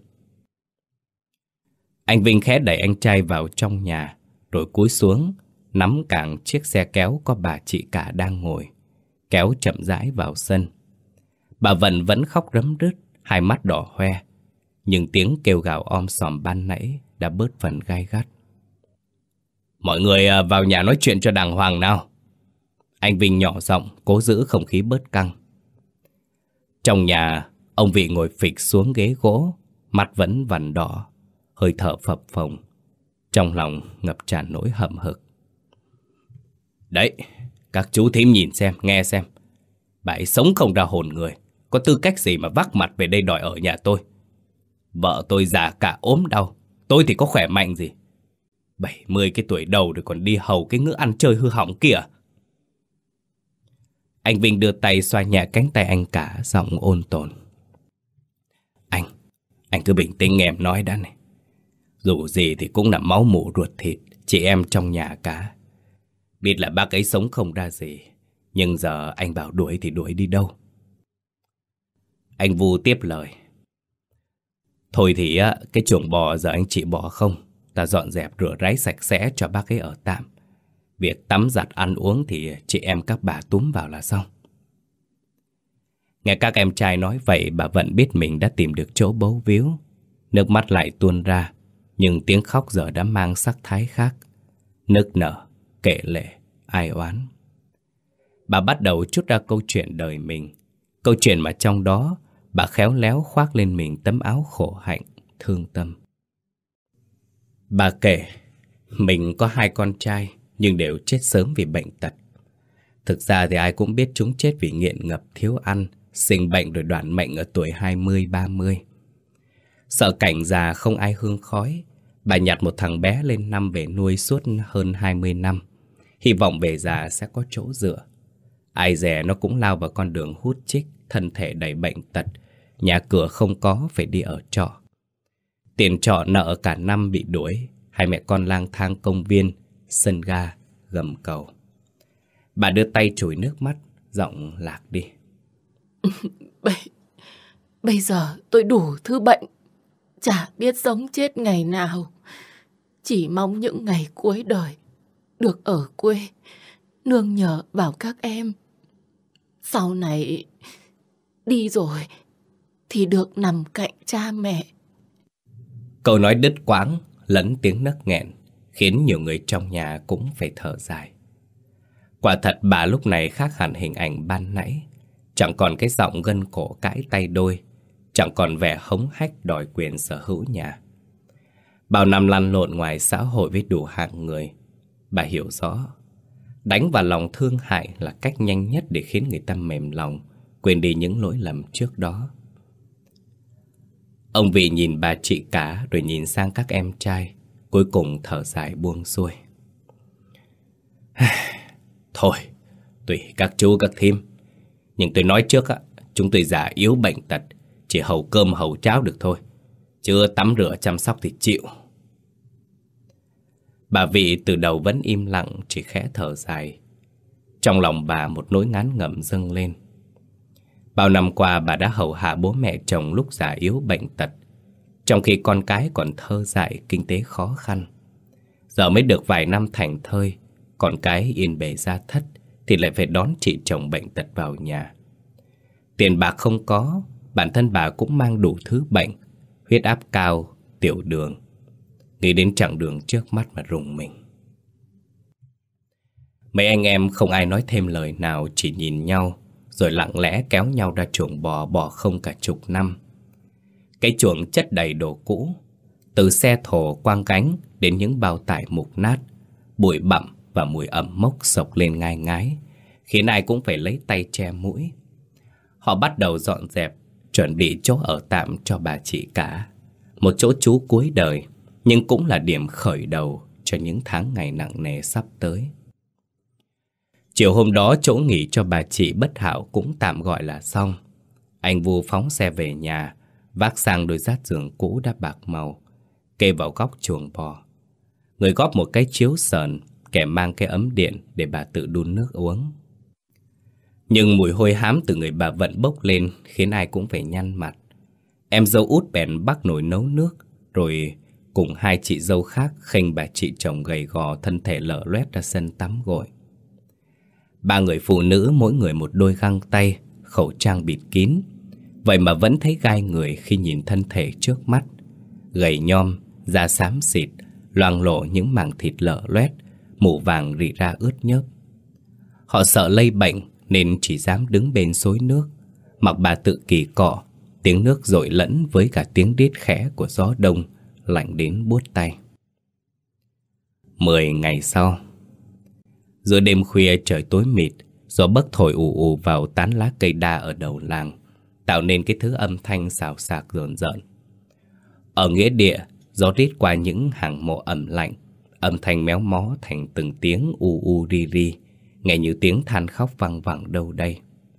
A: Anh Vinh khẽ đẩy anh trai vào trong nhà, rồi cúi xuống, nắm cẳng chiếc xe kéo có bà chị cả đang ngồi, kéo chậm rãi vào sân. Bà Vận vẫn khóc rấm rứt, hai mắt đỏ hoe, nhưng tiếng kêu gào om sòm ban nãy đã bớt phần gai gắt. Mọi người vào nhà nói chuyện cho đàng hoàng nào. Anh Vinh nhỏ giọng, cố giữ không khí bớt căng. Trong nhà, ông Vị ngồi phịch xuống ghế gỗ, mặt vẫn vằn đỏ, hơi thở phập phồng, trong lòng ngập tràn nỗi hậm hực. Đấy, các chú thím nhìn xem, nghe xem. Bà ấy sống không ra hồn người, có tư cách gì mà vác mặt về đây đòi ở nhà tôi. Vợ tôi già cả ốm đau, tôi thì có khỏe mạnh gì. 70 cái tuổi đầu rồi còn đi hầu cái ngữ ăn chơi hư hỏng kìa. Anh Vinh đưa tay xoa nhẹ cánh tay anh cả, giọng ôn tồn. Anh cứ bình tĩnh nghe em nói đã này. Dù gì thì cũng là máu mủ ruột thịt, chị em trong nhà cả. Biết là bác ấy sống không ra gì, nhưng giờ anh bảo đuổi thì đuổi đi đâu. Anh Vu tiếp lời. Thôi thì cái chuồng bò giờ anh chị bỏ không, ta dọn dẹp rửa ráy sạch sẽ cho bác ấy ở tạm. Việc tắm giặt ăn uống thì chị em các bà túm vào là xong. Nghe các em trai nói vậy, bà Vận biết mình đã tìm được chỗ bấu víu. Nước mắt lại tuôn ra, nhưng tiếng khóc giờ đã mang sắc thái khác. Nức nở, kể lể, ai oán. Bà bắt đầu trút ra câu chuyện đời mình. Câu chuyện mà trong đó bà khéo léo khoác lên mình tấm áo khổ hạnh, thương tâm. Bà kể, mình có 2 con trai nhưng đều chết sớm vì bệnh tật. Thực ra thì ai cũng biết chúng chết vì nghiện ngập, thiếu ăn, sinh bệnh rồi đoạn mệnh ở tuổi 20-30. Sợ cảnh già không ai hương khói, bà nhặt một thằng bé lên năm về nuôi suốt hơn 20 năm. Hy vọng về già sẽ có chỗ dựa. Ai dè nó cũng lao vào con đường hút chích, thân thể đầy bệnh tật, nhà cửa không có phải đi ở trọ. Tiền trọ nợ cả năm bị đuổi, hai mẹ con lang thang công viên, sân ga, gầm cầu. Bà đưa tay chùi nước mắt, giọng lạc đi.
B: Bây giờ tôi đủ thứ bệnh, chả biết sống chết ngày nào. Chỉ mong những ngày cuối đời được ở quê, nương nhờ vào các em. Sau này đi rồi thì được nằm cạnh cha mẹ.
A: Câu nói đứt quãng lẫn tiếng nấc nghẹn khiến nhiều người trong nhà cũng phải thở dài. Quả thật bà lúc này khác hẳn hình ảnh ban nãy. Chẳng còn cái giọng gân cổ cãi tay đôi, chẳng còn vẻ hống hách đòi quyền sở hữu nhà. Bao năm lăn lộn ngoài xã hội với đủ hạng người, bà hiểu rõ đánh vào lòng thương hại là cách nhanh nhất để khiến người ta mềm lòng, quên đi những lỗi lầm trước đó. Ông Vị nhìn bà chị cả rồi nhìn sang các em trai, cuối cùng thở dài buông xuôi. Thôi, tùy các chú các thím. Nhưng tôi nói trước chúng tôi già yếu bệnh tật, chỉ hầu cơm hầu cháo được thôi, chứ tắm rửa chăm sóc thì chịu. Bà Vị từ đầu vẫn im lặng, chỉ khẽ thở dài. Trong lòng bà một nỗi ngán ngẩm dâng lên. Bao năm qua bà đã hầu hạ bố mẹ chồng lúc già yếu bệnh tật, trong khi con cái còn thơ dại, kinh tế khó khăn. Giờ mới được vài năm thành thơi, con cái yên bề gia thất thì lại phải đón chị chồng bệnh tật vào nhà. Tiền bạc không có, bản thân bà cũng mang đủ thứ bệnh, huyết áp cao, tiểu đường. Nghĩ đến chặng đường trước mắt mà rùng mình. Mấy anh em không ai nói thêm lời nào, chỉ nhìn nhau rồi lặng lẽ kéo nhau ra chuồng bò bỏ không cả chục năm. Cái chuồng chất đầy đồ cũ, từ xe thồ quang gánh đến những bao tải mục nát, bụi bặm và mùi ẩm mốc xộc lên ngai ngái, khiến ai cũng phải lấy tay che mũi. Họ bắt đầu dọn dẹp, chuẩn bị chỗ ở tạm cho bà chị cả, một chỗ trú cuối đời, nhưng cũng là điểm khởi đầu cho những tháng ngày nặng nề sắp tới. Chiều hôm đó chỗ nghỉ cho bà chị bất hảo cũng tạm gọi là xong. Anh Vu phóng xe về nhà, vác sang đôi dát giường cũ đã bạc màu, kê vào góc chuồng bò. Người góp một cái chiếu sờn, kẻ mang cái ấm điện để bà tự đun nước uống. Nhưng mùi hôi hám từ người bà Vận bốc lên khiến ai cũng phải nhăn mặt. Em dâu út bèn bắt nồi nấu nước, rồi cùng hai chị dâu khác khênh bà chị chồng gầy gò thân thể lở loét ra sân tắm gội. Ba người phụ nữ mỗi người một đôi găng tay, khẩu trang bịt kín. Vậy mà vẫn thấy gai người khi nhìn thân thể trước mắt. Gầy nhom, da xám xịt, loang lổ những mảng thịt lở loét, mủ vàng rỉ ra ướt nhớp. Họ sợ lây bệnh nên chỉ dám đứng bên xối nước, mặc bà tự kỳ cọ, tiếng nước dội lẫn với cả tiếng rít khẽ của gió đông, lạnh đến buốt tay. 10 ngày sau. Giữa đêm khuya trời tối mịt, gió bấc thổi ù ù vào tán lá cây đa ở đầu làng, tạo nên cái thứ âm thanh xào xạc rợn rợn. Ở nghĩa địa, gió rít qua những hàng mộ ẩm lạnh, âm thanh méo mó thành từng tiếng u u ri ri, nghe như tiếng than khóc văng vẳng đâu đây.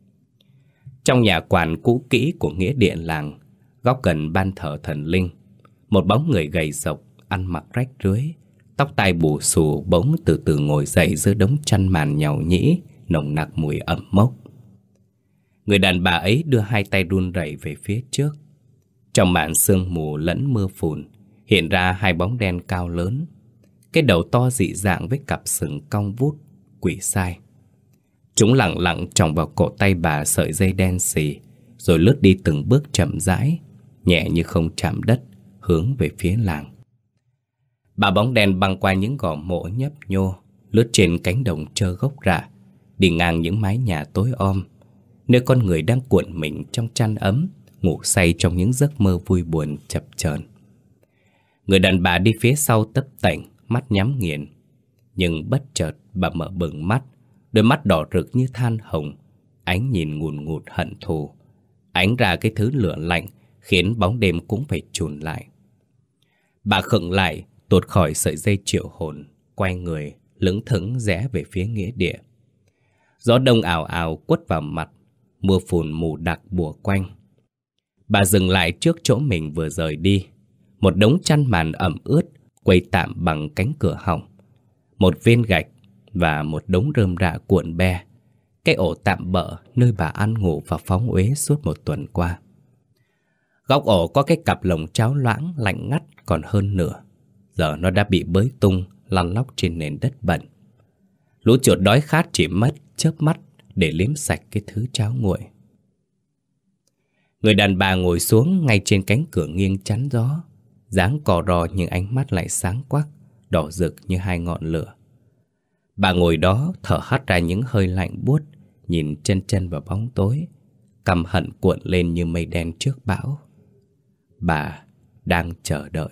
A: Trong nhà quản cũ kỹ của nghĩa địa làng, góc gần ban thờ thần linh, một bóng người gầy rộc, ăn mặc rách rưới, tóc tai bù xù bỗng từ từ ngồi dậy giữa đống chăn màn nhàu nhĩ, nồng nặc mùi ẩm mốc. Người đàn bà ấy đưa hai tay run rẩy về phía trước. Trong màn sương mù lẫn mưa phùn, hiện ra hai bóng đen cao lớn. Cái đầu to dị dạng với cặp sừng cong vút, quỷ sai. Chúng lặng lặng tròng vào cổ tay bà sợi dây đen xì, rồi lướt đi từng bước chậm rãi, nhẹ như không chạm đất, hướng về phía làng. Bà bóng đen băng qua những gò mộ nhấp nhô, lướt trên cánh đồng trơ gốc rạ, đi ngang những mái nhà tối om, nơi con người đang cuộn mình trong chăn ấm, ngủ say trong những giấc mơ vui buồn chập chờn. Người đàn bà đi phía sau tấp tạnh, mắt nhắm nghiền. Nhưng bất chợt bà mở bừng mắt, đôi mắt đỏ rực như than hồng, ánh nhìn ngùn ngụt hận thù, ánh ra cái thứ lửa lạnh khiến bóng đêm cũng phải chùn lại. Bà khựng lại, tuột khỏi sợi dây triệu hồn, quay người, lững thững rẽ về phía nghĩa địa. Gió đông ào ào quất vào mặt, mưa phùn mù đặc bùa quanh. Bà dừng lại trước chỗ mình vừa rời đi. Một đống chăn màn ẩm ướt quây tạm bằng cánh cửa họng, một viên gạch và một đống rơm rạ cuộn be, cái ổ tạm bợ nơi bà ăn ngủ và phóng uế suốt một tuần qua. Góc ổ có cái cặp lồng cháo loãng lạnh ngắt còn hơn nửa. Giờ nó đã bị bới tung, lăn lóc trên nền đất bẩn. Lũ chuột đói khát chỉ mất chớp mắt để liếm sạch cái thứ cháo nguội. Người đàn bà ngồi xuống ngay trên cánh cửa nghiêng chắn gió, dáng cò rò nhưng ánh mắt lại sáng quắc, đỏ rực như hai ngọn lửa. Bà ngồi đó thở hắt ra những hơi lạnh buốt, nhìn chân chân vào bóng tối, căm hận cuộn lên như mây đen trước bão. Bà đang chờ đợi.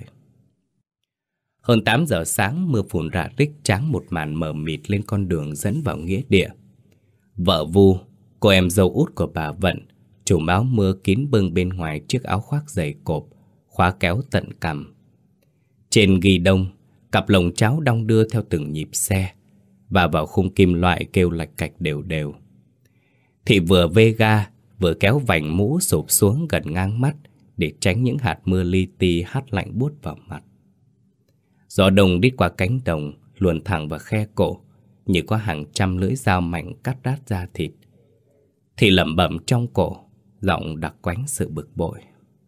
A: Hơn 8 giờ sáng, mưa phùn rả rích tráng một màn mờ mịt lên con đường dẫn vào nghĩa địa. Vợ Vu, cô em dâu út của bà Vận, trùm áo mưa kín bưng bên ngoài chiếc áo khoác dày cộp, khóa kéo tận cằm. Trên ghi đông, cặp lồng cháo đong đưa theo từng nhịp xe, và vào khung kim loại kêu lạch cạch đều đều. Thị vừa vê ga, vừa kéo vành mũ sụp xuống gần ngang mắt để tránh những hạt mưa li ti hắt lạnh buốt vào mặt. Gió đông đi qua cánh đồng, luồn thẳng vào khe cổ, như có hàng trăm lưỡi dao mạnh cắt rát da thịt. Thị lẩm bẩm trong cổ, giọng đặc quánh sự bực bội.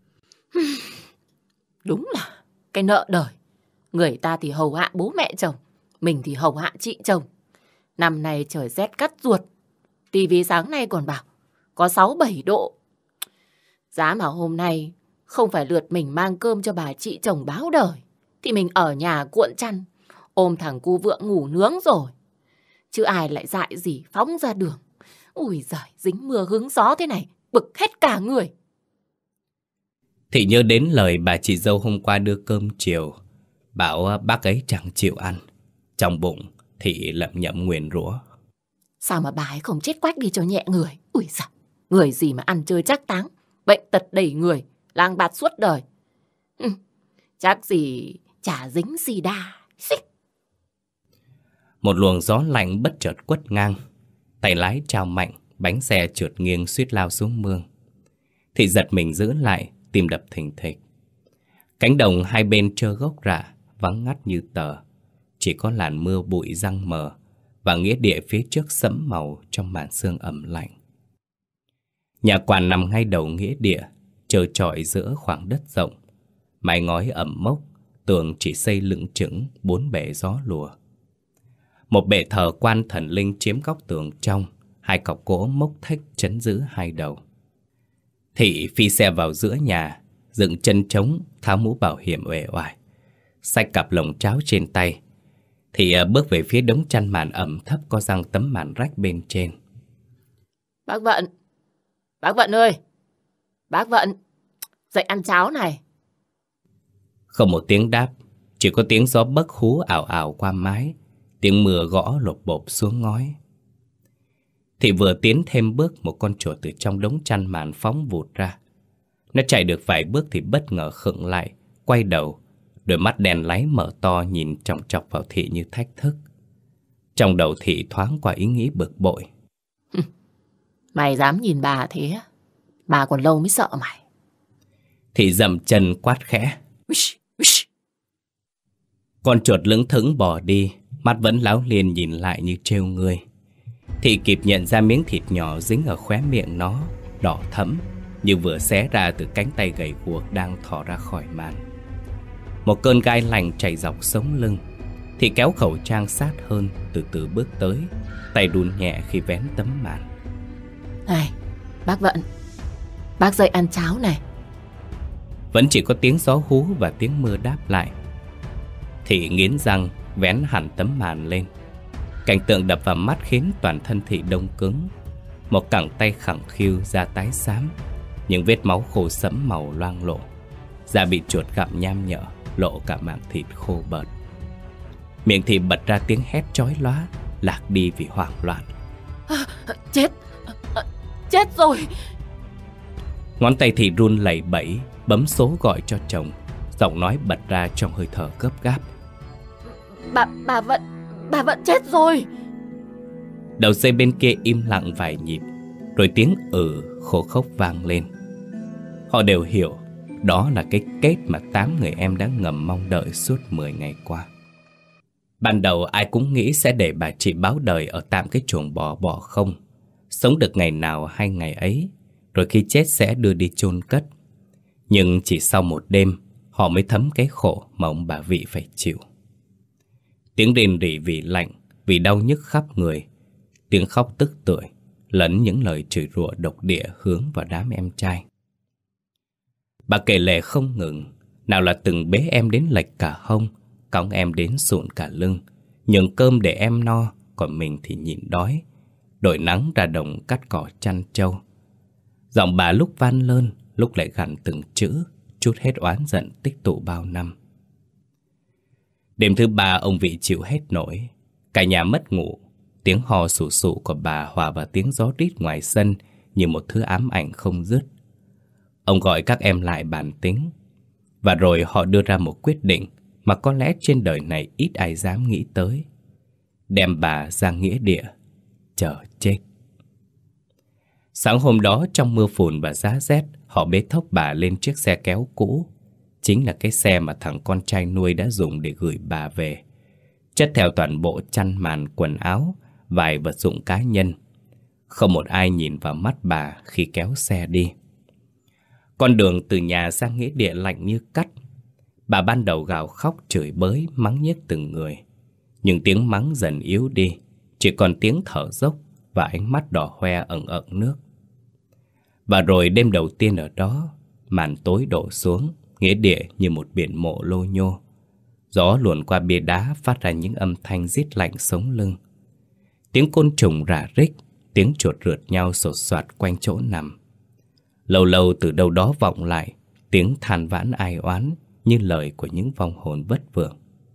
B: Đúng là cái nợ đời. Người ta thì hầu hạ bố mẹ chồng, mình thì hầu hạ chị chồng. Năm nay trời rét cắt ruột, tivi sáng nay còn bảo có 6-7 độ. Giá mà hôm nay không phải lượt mình mang cơm cho bà chị chồng báo đời, thì mình ở nhà cuộn chăn, ôm thằng cu vượng ngủ nướng rồi. Chứ ai lại dại gì phóng ra đường. Ui giời, dính mưa hứng gió thế này, bực hết cả người.
A: Thị nhớ đến lời bà chị dâu hôm qua đưa cơm chiều, bảo bác ấy chẳng chịu ăn. Trong bụng Thị lẩm nhẩm nguyền rủa.
B: Sao mà bà ấy không chết quách đi cho nhẹ người. Ui giời, người gì mà ăn chơi chắc táng, bệnh tật đầy người, lang bạt suốt đời. Chắc gì chả dính sida. Xích.
A: Một luồng gió lạnh bất chợt quất ngang, Tay lái trao mạnh, bánh xe trượt nghiêng suýt lao xuống mương. Thị giật mình giữ lại, tim đập thình thịch. Cánh đồng hai bên trơ gốc rạ, vắng ngắt như tờ. Chỉ có làn mưa bụi giăng mờ và nghĩa địa phía trước sẫm màu trong màn sương ẩm lạnh. Nhà quan nằm ngay đầu nghĩa địa, trơ trọi giữa khoảng đất rộng. Mái ngói ẩm mốc, tường chỉ xây lững chững 4 bệ gió lùa. Một bệ thờ quan thần linh chiếm góc tường trong, 2 cọc gỗ mốc thếch trấn giữ hai đầu. Thị phi xe vào giữa nhà, dựng chân trống, tháo mũ bảo hiểm uể oải, xách cặp lồng cháo trên tay. Thị bước về phía đống chăn màn ẩm thấp có răng tấm màn rách bên trên.
B: Bác Vận ơi! Bác Vận! Dậy ăn cháo này!
A: Không một tiếng đáp, chỉ có tiếng gió bấc hú ảo ảo qua mái, tiếng mưa gõ lộp bộp xuống ngói. Thị vừa tiến thêm bước, một con chuột từ trong đống chăn màn phóng vụt ra. Nó chạy được vài bước thì bất ngờ khựng lại, quay đầu, đôi mắt đen láy mở to nhìn chòng chọc vào Thị như thách thức. Trong đầu Thị thoáng qua ý nghĩ bực bội.
B: Mày dám nhìn bà thế? Bà còn lâu mới sợ mày.
A: Thị dậm chân quát khẽ. Con chuột lững thững bỏ đi, mắt vẫn láo liên nhìn lại như trêu người. Thị kịp nhận ra miếng thịt nhỏ dính ở khóe miệng nó, đỏ thẫm, như vừa xé ra từ cánh tay gầy guộc đang thò ra khỏi màn. Một cơn gai lạnh chảy dọc sống lưng. Thị kéo khẩu trang sát hơn, từ từ bước tới, tay run nhẹ khi vén tấm màn.
B: Này, bác Vận, bác dậy ăn cháo này.
A: Vẫn chỉ có tiếng gió hú và tiếng mưa đáp lại. Thị nghiến răng, vén hẳn tấm màn lên. Cảnh tượng đập vào mắt khiến toàn thân Thị đông cứng. Một cẳng tay khẳng khiu da tái xám, những vết máu khô sẫm màu loang lổ. Da bị chuột gặm nham nhở, lộ cả mảng thịt khô bợt. Miệng Thị bật ra tiếng hét chói lóa, lạc đi vì hoảng loạn.
B: Chết rồi!
A: Ngón tay Thị run lẩy bẩy, bấm số gọi cho chồng. Giọng nói bật ra trong hơi thở gấp gáp.
B: Bà Vận chết rồi!
A: Đầu dây bên kia im lặng vài nhịp, rồi tiếng khô khốc vang lên. Họ đều hiểu đó là cái kết mà 8 người em đã ngầm mong đợi suốt 10 ngày qua. Ban đầu ai cũng nghĩ sẽ để bà chị báo đời ở tạm cái chuồng bò bỏ không, sống được ngày nào hay ngày ấy, rồi khi chết sẽ đưa đi chôn cất. Nhưng chỉ sau một đêm, họ mới thấm cái khổ mà ông bà Vị phải chịu. Tiếng rên rỉ vì lạnh, vì đau nhức khắp người, tiếng khóc tức tưởi, lẫn những lời chửi rủa độc địa hướng vào đám em trai. Bà kể lể không ngừng, nào là từng bế em đến lệch cả hông, cõng em đến sụn cả lưng, nhường cơm để em no, còn mình thì nhịn đói, đội nắng ra đồng cắt cỏ chăn trâu. Giọng bà lúc van lơn, lúc lại gằn từng chữ, trút hết oán giận tích tụ bao năm. Đêm thứ 3 ông Vị chịu hết nổi, cả nhà mất ngủ. Tiếng hò sù sụ của bà hòa vào tiếng gió rít ngoài sân như một thứ ám ảnh không dứt. Ông gọi các em lại bàn tính, và rồi họ đưa ra một quyết định mà có lẽ trên đời này ít ai dám nghĩ tới: đem bà ra nghĩa địa chờ chết. Sáng hôm đó trong mưa phùn và giá rét, họ bế thốc bà lên chiếc xe kéo cũ. Chính là cái xe mà thằng con trai nuôi đã dùng để gửi bà về, chất theo toàn bộ chăn màn, quần áo, vài vật dụng cá nhân. Không một ai nhìn vào mắt bà khi kéo xe đi. Con đường từ nhà sang nghĩa địa lạnh như cắt. Bà ban đầu gào khóc chửi bới, mắng nhiếc từng người. Nhưng tiếng mắng dần yếu đi, chỉ còn tiếng thở dốc và ánh mắt đỏ hoe ẩn ẩn nước. Và rồi đêm đầu tiên ở đó, màn tối đổ xuống, nghĩa địa như một biển mộ lô nhô. Gió luồn qua bia đá phát ra những âm thanh rít lạnh sống lưng. Tiếng côn trùng rả rích, tiếng chuột rượt nhau sột soạt quanh chỗ nằm. Lâu lâu từ đâu đó vọng lại tiếng than vãn ai oán như lời của những vong hồn vất vưởng.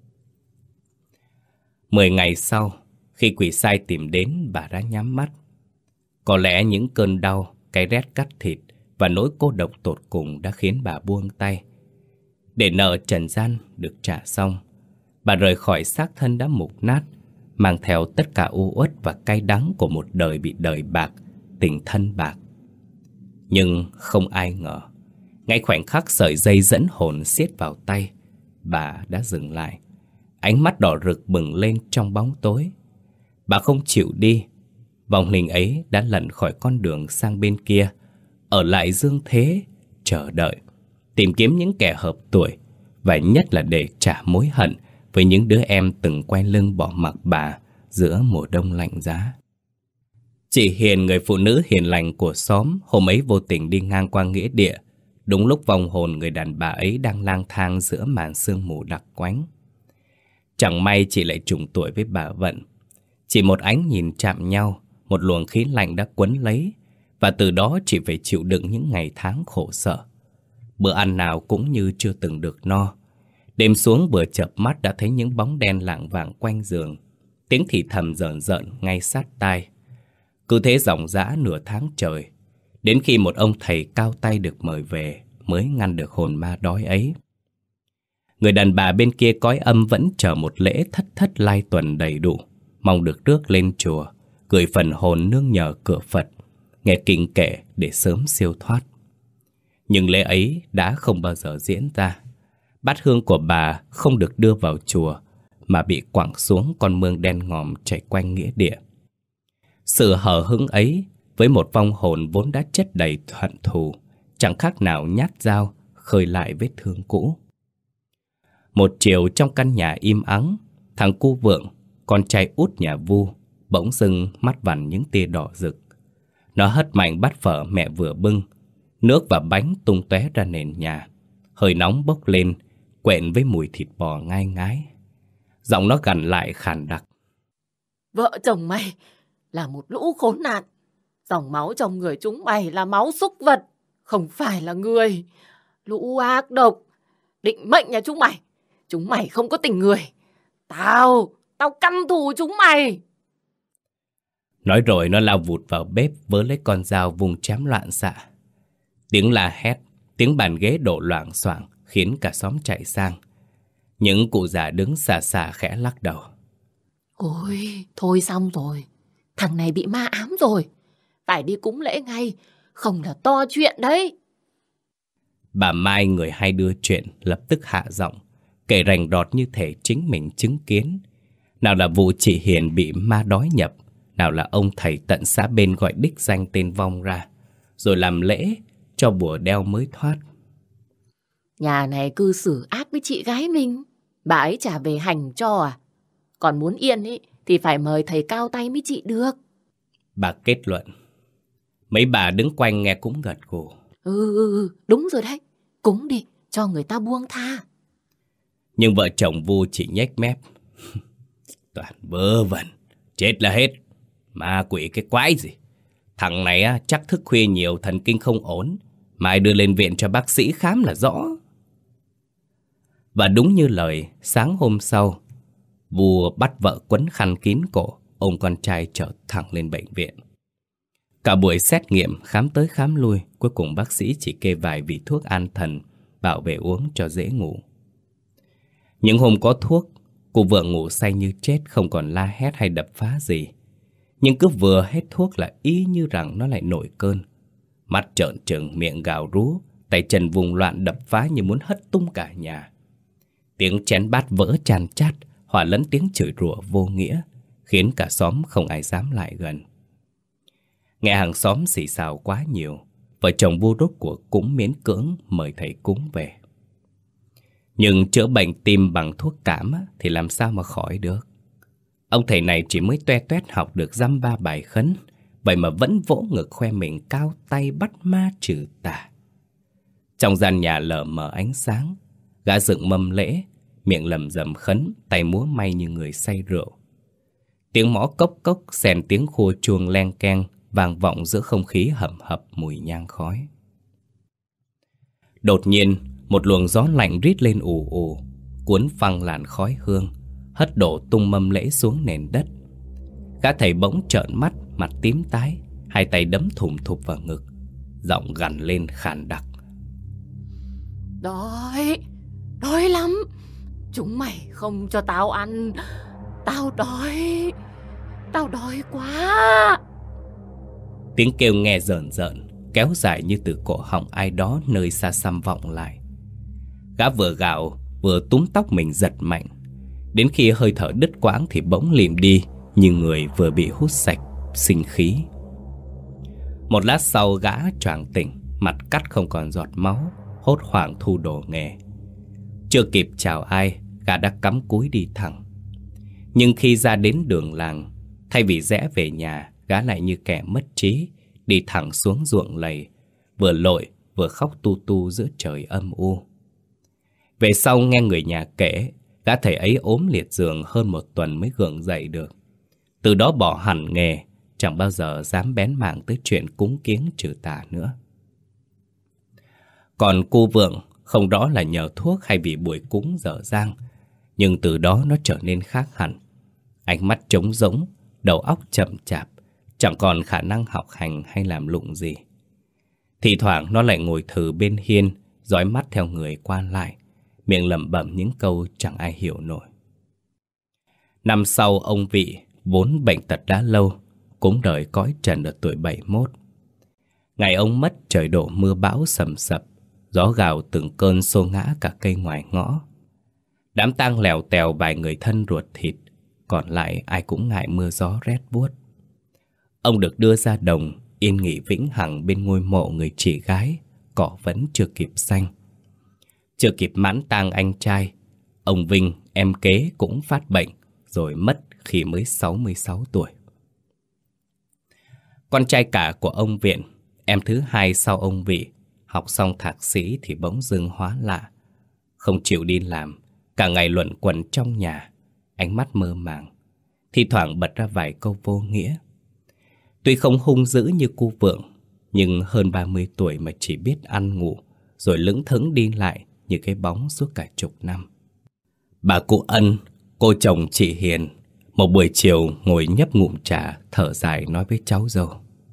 A: 10 ngày sau, khi quỷ sai tìm đến, bà đã nhắm mắt. Có lẽ những cơn đau, cái rét cắt thịt và nỗi cô độc tột cùng đã khiến bà buông tay. Để nợ trần gian được trả xong, bà rời khỏi xác thân đã mục nát mang theo tất cả u uất và cay đắng của một đời bị đời bạc, tình thân bạc. Nhưng không ai ngờ, ngay khoảnh khắc sợi dây dẫn hồn siết vào tay, bà đã dừng lại. Ánh mắt đỏ rực bừng lên trong bóng tối. Bà không chịu đi. Vong linh ấy đã lẩn khỏi con đường sang bên kia, ở lại dương thế, chờ đợi, tìm kiếm những kẻ hợp tuổi, và nhất là để trả mối hận với những đứa em từng quay lưng bỏ mặc bà giữa mùa đông lạnh giá. Chị Hiền, người phụ nữ hiền lành của xóm, hôm ấy vô tình đi ngang qua nghĩa địa, đúng lúc vong hồn người đàn bà ấy đang lang thang giữa màn sương mù đặc quánh. Chẳng may chị lại trùng tuổi với bà Vận. Chỉ một ánh nhìn chạm nhau, một luồng khí lạnh đã quấn lấy, và từ đó chị phải chịu đựng những ngày tháng khổ sở. Bữa ăn nào cũng như chưa từng được no. Đêm xuống vừa chợp mắt đã thấy những bóng đen lảng vảng quanh giường, tiếng thì thầm rợn rợn ngay sát tai. Cứ thế ròng rã nửa tháng trời, đến khi một ông thầy cao tay được mời về mới ngăn được hồn ma đói ấy. Người đàn bà bên kia cõi âm vẫn chờ một lễ thất thất lai tuần đầy đủ, mong được rước lên chùa, gửi phần hồn nương nhờ cửa Phật, nghe kinh kệ để sớm siêu thoát. Nhưng lễ ấy đã không bao giờ diễn ra. Bát hương của bà không được đưa vào chùa, mà bị quẳng xuống con mương đen ngòm chảy quanh nghĩa địa. Sự hờ hững ấy với một vong hồn vốn đã chất đầy hận thù, chẳng khác nào nhát dao khơi lại vết thương cũ. Một chiều trong căn nhà im ắng, thằng Cu Vượng, con trai út nhà Vu, bỗng dưng mắt vằn những tia đỏ rực. Nó hất mạnh bát phở mẹ vừa bưng, nước và bánh tung tóe ra nền nhà. Hơi nóng bốc lên, quện với mùi thịt bò ngai ngái. Giọng nó gằn lại khàn đặc:
B: Vợ chồng mày là một lũ khốn nạn. Dòng máu trong người chúng mày là máu súc vật, không phải là người. Lũ ác độc, định mệnh nhà chúng mày. Chúng mày không có tình người. Tao căm thù chúng mày.
A: Nói rồi nó lao vụt vào bếp, vớ lấy con dao vùng chém loạn xạ. Tiếng la hét, tiếng bàn ghế đổ loảng xoảng khiến cả xóm chạy sang. Những cụ già đứng xà xà khẽ lắc đầu:
B: Ôi, thôi xong rồi. Thằng này bị ma ám rồi. Phải đi cúng lễ ngay, không là to chuyện đấy.
A: Bà Mai, người hay đưa chuyện, lập tức hạ giọng, kể rành rọt như thể chính mình chứng kiến. Nào là vụ chị Hiền bị ma đói nhập, nào là ông thầy tận xã bên gọi đích danh tên vong ra, rồi làm lễ cho bùa đeo mới thoát.
B: Nhà này cư xử ác với chị gái mình, bà ấy trả về hành cho à? Còn muốn yên ý, thì phải mời thầy cao tay mới trị được.
A: Bà kết luận. Mấy bà đứng quanh nghe cũng gật gù.
B: Đúng rồi đấy. Cúng đi, cho người ta buông tha.
A: Nhưng vợ chồng Vu chỉ nhếch mép: Toàn vớ vẩn, chết là hết. Ma quỷ cái quái gì. Thằng này chắc thức khuya nhiều, thần kinh không ổn. Mai đưa lên viện cho bác sĩ khám là rõ. Và đúng như lời, sáng hôm sau, Vu bắt vợ quấn khăn kín cổ, ôm con trai chở thẳng lên bệnh viện. Cả buổi xét nghiệm, khám tới khám lui, cuối cùng bác sĩ chỉ kê vài vị thuốc an thần, bảo về uống cho dễ ngủ. Những hôm có thuốc, cụ Vượng ngủ say như chết, không còn la hét hay đập phá gì. Nhưng cứ vừa hết thuốc là y như rằng nó lại nổi cơn. Mắt trợn trừng, miệng gào rú, tay chân vùng loạn đập phá như muốn hất tung cả nhà. Tiếng chén bát vỡ chan chát, hòa lẫn tiếng chửi rủa vô nghĩa, khiến cả xóm không ai dám lại gần. Nghe hàng xóm xì xào quá nhiều, vợ chồng Vu rốt cuộc cũng miễn cưỡng mời thầy cúng về. Nhưng chữa bệnh tim bằng thuốc cảm thì làm sao mà khỏi được. Ông thầy này chỉ mới toe toét học được dăm ba bài khấn, vậy mà vẫn vỗ ngực khoe mình cao tay bắt ma trừ tà. Trong gian nhà lờ mờ ánh sáng, gã dựng mâm lễ, miệng lầm rầm khấn, tay múa may như người say rượu. Tiếng mõ cốc cốc xen tiếng khua chuông len keng vang vọng giữa không khí hầm hập mùi nhang khói. Đột nhiên, một luồng gió lạnh rít lên ù ù, cuốn phăng làn khói hương, hất đổ tung mâm lễ xuống nền đất. Gã thầy bỗng trợn mắt, mặt tím tái, hai tay đấm thùm thụp vào ngực, giọng gằn lên khàn đặc:
B: Đói lắm. Chúng mày không cho tao ăn, tao đói. Tao đói quá.
A: Tiếng kêu nghe rợn rợn, kéo dài như từ cổ họng ai đó nơi xa xăm vọng lại. Gã vừa gào vừa túm tóc mình giật mạnh. Đến khi hơi thở đứt quãng thì bỗng lìm đi, như người vừa bị hút sạch sinh khí. Một lát sau gã choàng tỉnh, mặt cắt không còn giọt máu, hốt hoảng thu đồ nghề. Chưa kịp chào ai, gã đã cắm cúi đi thẳng. Nhưng khi ra đến đường làng, thay vì rẽ về nhà, gã lại như kẻ mất trí, đi thẳng xuống ruộng lầy, vừa lội vừa khóc tu tu giữa trời âm u. Về sau nghe người nhà kể, gã thầy ấy ốm liệt giường hơn 1 tuần mới gượng dậy được. Từ đó bỏ hẳn nghề, chẳng bao giờ dám bén mảng tới chuyện cúng kiếng trừ tà nữa. Còn cô Vượng, không rõ là nhờ thuốc hay vì buổi cúng dở dang, nhưng từ đó nó trở nên khác hẳn. Ánh mắt trống rỗng, đầu óc chậm chạp, chẳng còn khả năng học hành hay làm lụng gì. Thì thoảng nó lại ngồi thừ bên hiên, dõi mắt theo người qua lại, miệng lẩm bẩm những câu chẳng ai hiểu nổi. Năm sau ông Vị, vốn bệnh tật đã lâu, cũng đời cõi trần ở tuổi 71. Ngày ông mất trời đổ mưa bão sầm sập, gió gào từng cơn xô ngã cả cây ngoài ngõ. Đám tang lèo tèo vài người thân ruột thịt, còn lại ai cũng ngại mưa gió rét buốt. Ông được đưa ra đồng, yên nghỉ vĩnh hằng bên ngôi mộ người chị gái, cỏ vẫn chưa kịp xanh. Chưa kịp mãn tang anh trai, ông Vinh, em kế cũng phát bệnh, rồi mất khi mới 66 tuổi. Con trai cả của ông Viện, em thứ hai sau ông Vị, học xong thạc sĩ thì bỗng dưng hóa lạ. Không chịu đi làm, cả ngày luẩn quẩn trong nhà, ánh mắt mơ màng, thi thoảng bật ra vài câu vô nghĩa. Tuy không hung dữ như cô Vượng, nhưng hơn 30 tuổi mà chỉ biết ăn ngủ, rồi lững thững đi lại như cái bóng suốt cả chục năm. Bà cụ Ân, cô chồng chị Hiền, một buổi chiều ngồi nhấp ngụm trà, thở dài nói với cháu dâu.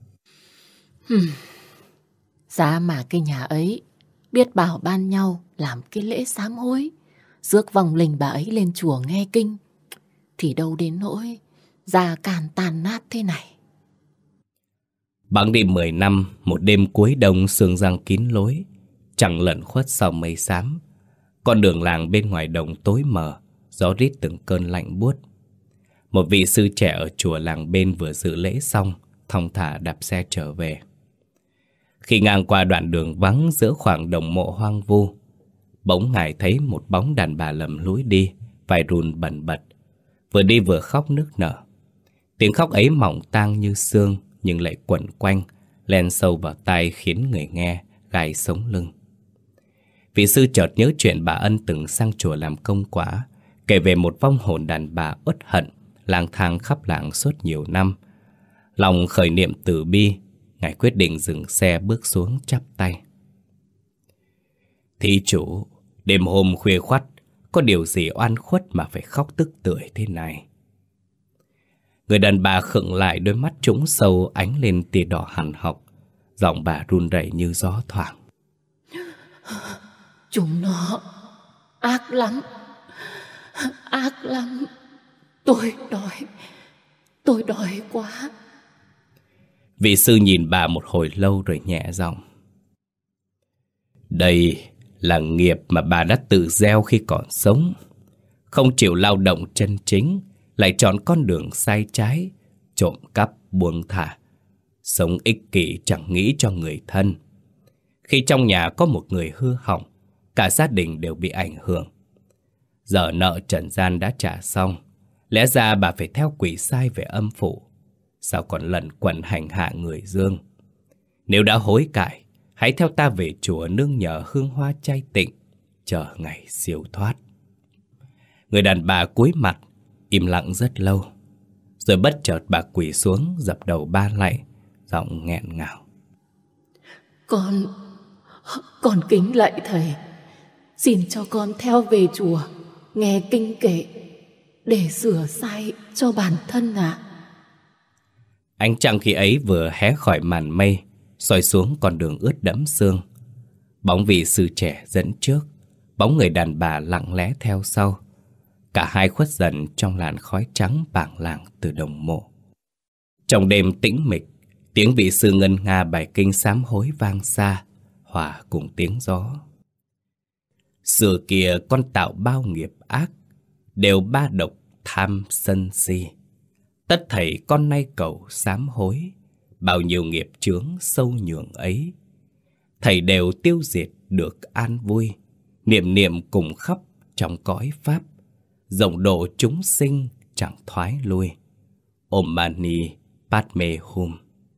B: Giá mà cái nhà ấy biết bảo ban nhau làm cái lễ sám hối, rước vong linh bà ấy lên chùa nghe kinh, thì đâu đến nỗi già càn tàn nát thế này.
A: Bẵng đi 10 năm, một đêm cuối đông sương giăng kín lối, trăng lẩn khuất sau mây xám. Con đường làng bên ngoài đồng tối mờ, gió rít từng cơn lạnh buốt. Một vị sư trẻ ở chùa làng bên vừa dự lễ xong, thong thả đạp xe trở về. Khi ngang qua đoạn đường vắng giữa khoảng đồng mộ hoang vu, bỗng ngài thấy một bóng đàn bà lầm lũi đi, vai run bần bật, vừa đi vừa khóc nức nở. Tiếng khóc ấy mỏng tang như xương, nhưng lại quẩn quanh, len sâu vào tai khiến người nghe gai sống lưng. Vị sư chợt nhớ chuyện bà Ân từng sang chùa làm công quả, kể về một vong hồn đàn bà uất hận, lang thang khắp làng suốt nhiều năm. Lòng khởi niệm từ bi, ngài quyết định dừng xe bước xuống chắp tay. Thí chủ, đêm hôm khuya khoắt, có điều gì oan khuất mà phải khóc tức tưởi thế này? Người đàn bà khựng lại, đôi mắt trũng sâu ánh lên tia đỏ hằn học, giọng bà run rẩy như gió thoảng.
B: Chúng nó ác lắm, ác lắm. Tôi đói quá.
A: Vị sư nhìn bà một hồi lâu rồi nhẹ giọng. Đây là nghiệp mà bà đã tự gieo khi còn sống. Không chịu lao động chân chính, lại chọn con đường sai trái, trộm cắp buông thả, sống ích kỷ chẳng nghĩ cho người thân. Khi trong nhà có một người hư hỏng, cả gia đình đều bị ảnh hưởng. Giờ nợ trần gian đã trả xong, lẽ ra bà phải theo quỷ sai về âm phủ, sao còn lẩn quẩn hành hạ người dương? Nếu đã hối cải, hãy theo ta về chùa nương nhờ hương hoa chay tịnh, chờ ngày siêu thoát. Người đàn bà cúi mặt, im lặng rất lâu, rồi bất chợt bà quỳ xuống dập đầu ba lạy, giọng nghẹn ngào.
B: Con kính lạy thầy, xin cho con theo về chùa nghe kinh kệ để sửa sai cho bản thân ạ.
A: Ánh trăng khi ấy vừa hé khỏi màn mây, soi xuống con đường ướt đẫm sương. Bóng vị sư trẻ dẫn trước, bóng người đàn bà lặng lẽ theo sau. Cả hai khuất dần trong làn khói trắng bảng lạng từ đồng mộ. Trong đêm tĩnh mịch, tiếng vị sư ngân nga bài kinh sám hối vang xa, hòa cùng tiếng gió. Xưa kia con tạo bao nghiệp ác, đều ba độc tham sân si. Tất thảy con nay cầu sám hối, bao nhiêu nghiệp chướng sâu nhường ấy. Thầy đều tiêu diệt được an vui, niệm niệm cùng khắp trong cõi pháp. Rộng độ chúng sinh chẳng thoái lui. Om Mani Padme Hum.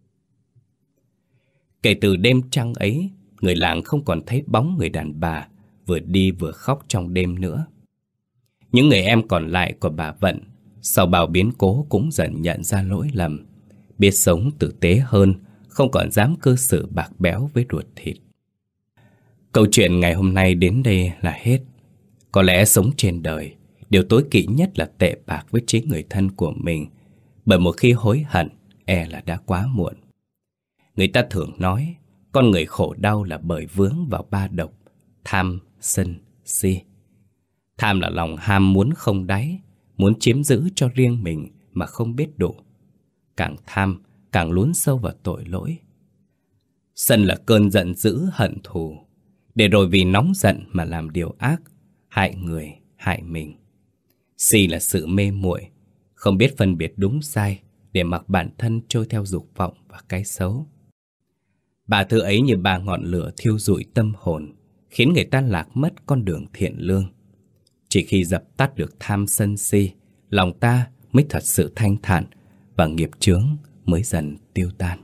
A: Kể từ đêm trăng ấy, người làng không còn thấy bóng người đàn bà vừa đi vừa khóc trong đêm nữa. Những người em còn lại của bà Vận sau bao biến cố cũng dần nhận ra lỗi lầm, biết sống tử tế hơn, không còn dám cư xử bạc bẽo với ruột thịt. Câu chuyện ngày hôm nay đến đây là hết. Có lẽ sống trên đời, điều tối kỵ nhất là tệ bạc với chính người thân của mình, bởi một khi hối hận, e là đã quá muộn. Người ta thường nói, con người khổ đau là bởi vướng vào ba độc, tham, sân, si. Tham là lòng ham muốn không đáy, muốn chiếm giữ cho riêng mình mà không biết đủ. Càng tham, càng lún sâu vào tội lỗi. Sân là cơn giận dữ hận thù, để rồi vì nóng giận mà làm điều ác, hại người, hại mình. Si là sự mê muội, không biết phân biệt đúng sai, để mặc bản thân trôi theo dục vọng và cái xấu. Ba thứ ấy như ba ngọn lửa thiêu rụi tâm hồn, khiến người ta lạc mất con đường thiện lương. Chỉ khi dập tắt được tham sân si, lòng ta mới thật sự thanh thản và nghiệp chướng mới dần tiêu tan.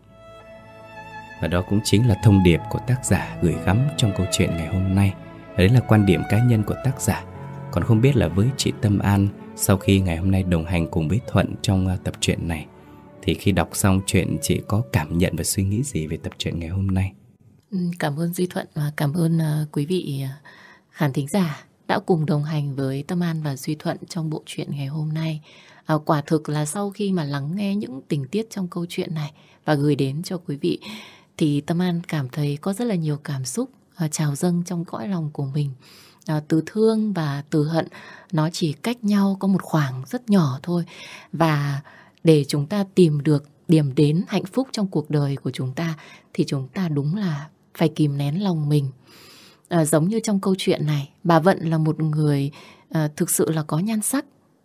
A: Và đó cũng chính là thông điệp của tác giả gửi gắm trong câu chuyện ngày hôm nay. Đấy là quan điểm cá nhân của tác giả. Còn không biết là với chị Tâm An, sau khi ngày hôm nay đồng hành cùng với Thuận trong tập truyện này, thì khi đọc xong chuyện chị có cảm nhận và suy nghĩ gì về tập truyện ngày hôm nay?
B: Cảm ơn Duy Thuận và cảm ơn quý vị khán thính giả đã cùng đồng hành với Tâm An và Duy Thuận trong bộ truyện ngày hôm nay. Quả thực là sau khi mà lắng nghe những tình tiết trong câu chuyện này và gửi đến cho quý vị, thì Tâm An cảm thấy có rất là nhiều cảm xúc trào dâng trong cõi lòng của mình. Từ thương và từ hận nó chỉ cách nhau có một khoảng rất nhỏ thôi. Và để chúng ta tìm được điểm đến hạnh phúc trong cuộc đời của chúng ta thì chúng ta đúng là phải kìm nén lòng mình. Giống như trong câu chuyện này, bà Vận là một người thực sự là có nhan sắc.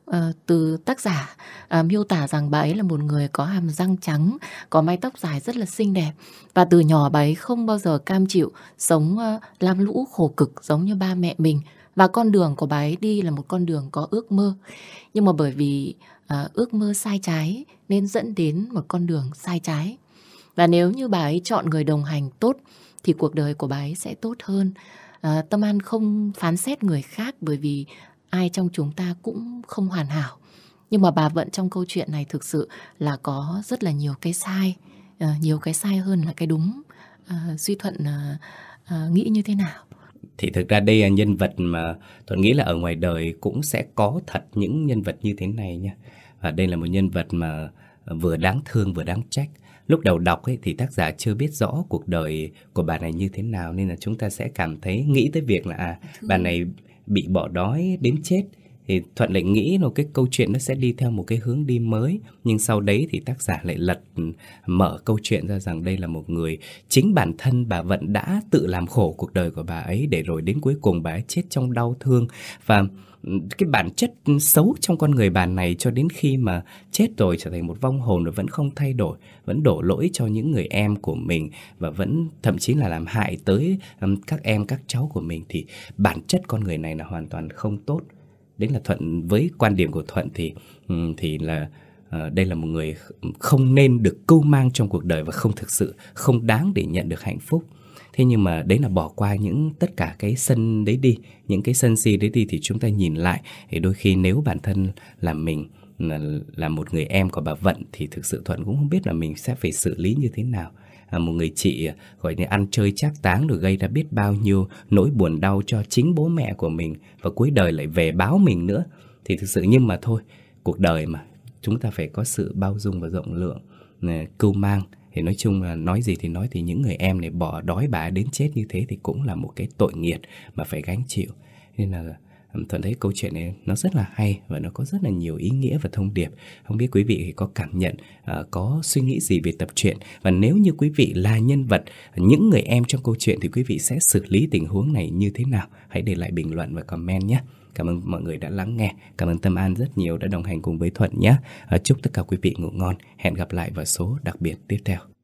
B: Từ tác giả miêu tả rằng bà ấy là một người có hàm răng trắng, có mái tóc dài rất là xinh đẹp. Và từ nhỏ bà ấy không bao giờ cam chịu sống lam lũ khổ cực giống như ba mẹ mình. Và con đường của bà ấy đi là một con đường có ước mơ. Nhưng mà bởi vì ước mơ sai trái nên dẫn đến một con đường sai trái. Và nếu như bà ấy chọn người đồng hành tốt thì cuộc đời của bà ấy sẽ tốt hơn. Tâm An không phán xét người khác bởi vì ai trong chúng ta cũng không hoàn hảo. Nhưng mà bà Vận trong câu chuyện này thực sự là có rất là nhiều cái sai, nhiều cái sai hơn là cái đúng. Duy Thuận nghĩ như thế nào?
A: Thì thực ra đây là nhân vật mà Thuận nghĩ là ở ngoài đời cũng sẽ có thật những nhân vật như thế này nha. Và đây là một nhân vật mà vừa đáng thương vừa đáng trách. Lúc đầu đọc ấy, thì tác giả chưa biết rõ cuộc đời của bà này như thế nào, nên là chúng ta sẽ cảm thấy nghĩ tới việc là bà này bị bỏ đói đến chết. Thì Thuận lại nghĩ là cái câu chuyện nó sẽ đi theo một cái hướng đi mới. Nhưng sau đấy thì tác giả lại lật mở câu chuyện ra rằng đây là một người, chính bản thân bà Vận đã tự làm khổ cuộc đời của bà ấy, để rồi đến cuối cùng bà ấy chết trong đau thương. Và cái bản chất xấu trong con người bà này cho đến khi mà chết rồi trở thành một vong hồn rồi vẫn không thay đổi, vẫn đổ lỗi cho những người em của mình và vẫn thậm chí là làm hại tới các em các cháu của mình. Thì bản chất con người này là hoàn toàn không tốt. Đấy là Thuận, với quan điểm của Thuận thì là đây là một người không nên được cưu mang trong cuộc đời và thực sự không đáng để nhận được hạnh phúc. Thế nhưng mà đấy là bỏ qua những tất cả cái sân đấy đi, những cái sân si đấy đi, thì chúng ta nhìn lại thì đôi khi nếu bản thân là mình là một người em của bà Vận thì thực sự Thuận cũng không biết là mình sẽ phải xử lý như thế nào. Một người chị gọi như ăn chơi trác táng rồi gây ra biết bao nhiêu nỗi buồn đau cho chính bố mẹ của mình, và cuối đời lại về báo mình nữa. Thì thực sự nhưng mà thôi, cuộc đời mà, chúng ta phải có sự bao dung và rộng lượng, cưu mang. Thì nói chung là nói gì thì nói, thì những người em này bỏ đói bà đến chết như thế thì cũng là một cái tội nghiệt mà phải gánh chịu. Nên là Thuận thấy câu chuyện này nó rất là hay và nó có rất là nhiều ý nghĩa và thông điệp. Không biết quý vị thì có cảm nhận, có suy nghĩ gì về tập truyện. Và nếu như quý vị là nhân vật, những người em trong câu chuyện thì quý vị sẽ xử lý tình huống này như thế nào? Hãy để lại bình luận và comment nhé. Cảm ơn mọi người đã lắng nghe. Cảm ơn Tâm An rất nhiều đã đồng hành cùng với Thuận nhé. Chúc tất cả quý vị ngủ ngon. Hẹn gặp lại vào số đặc biệt tiếp theo.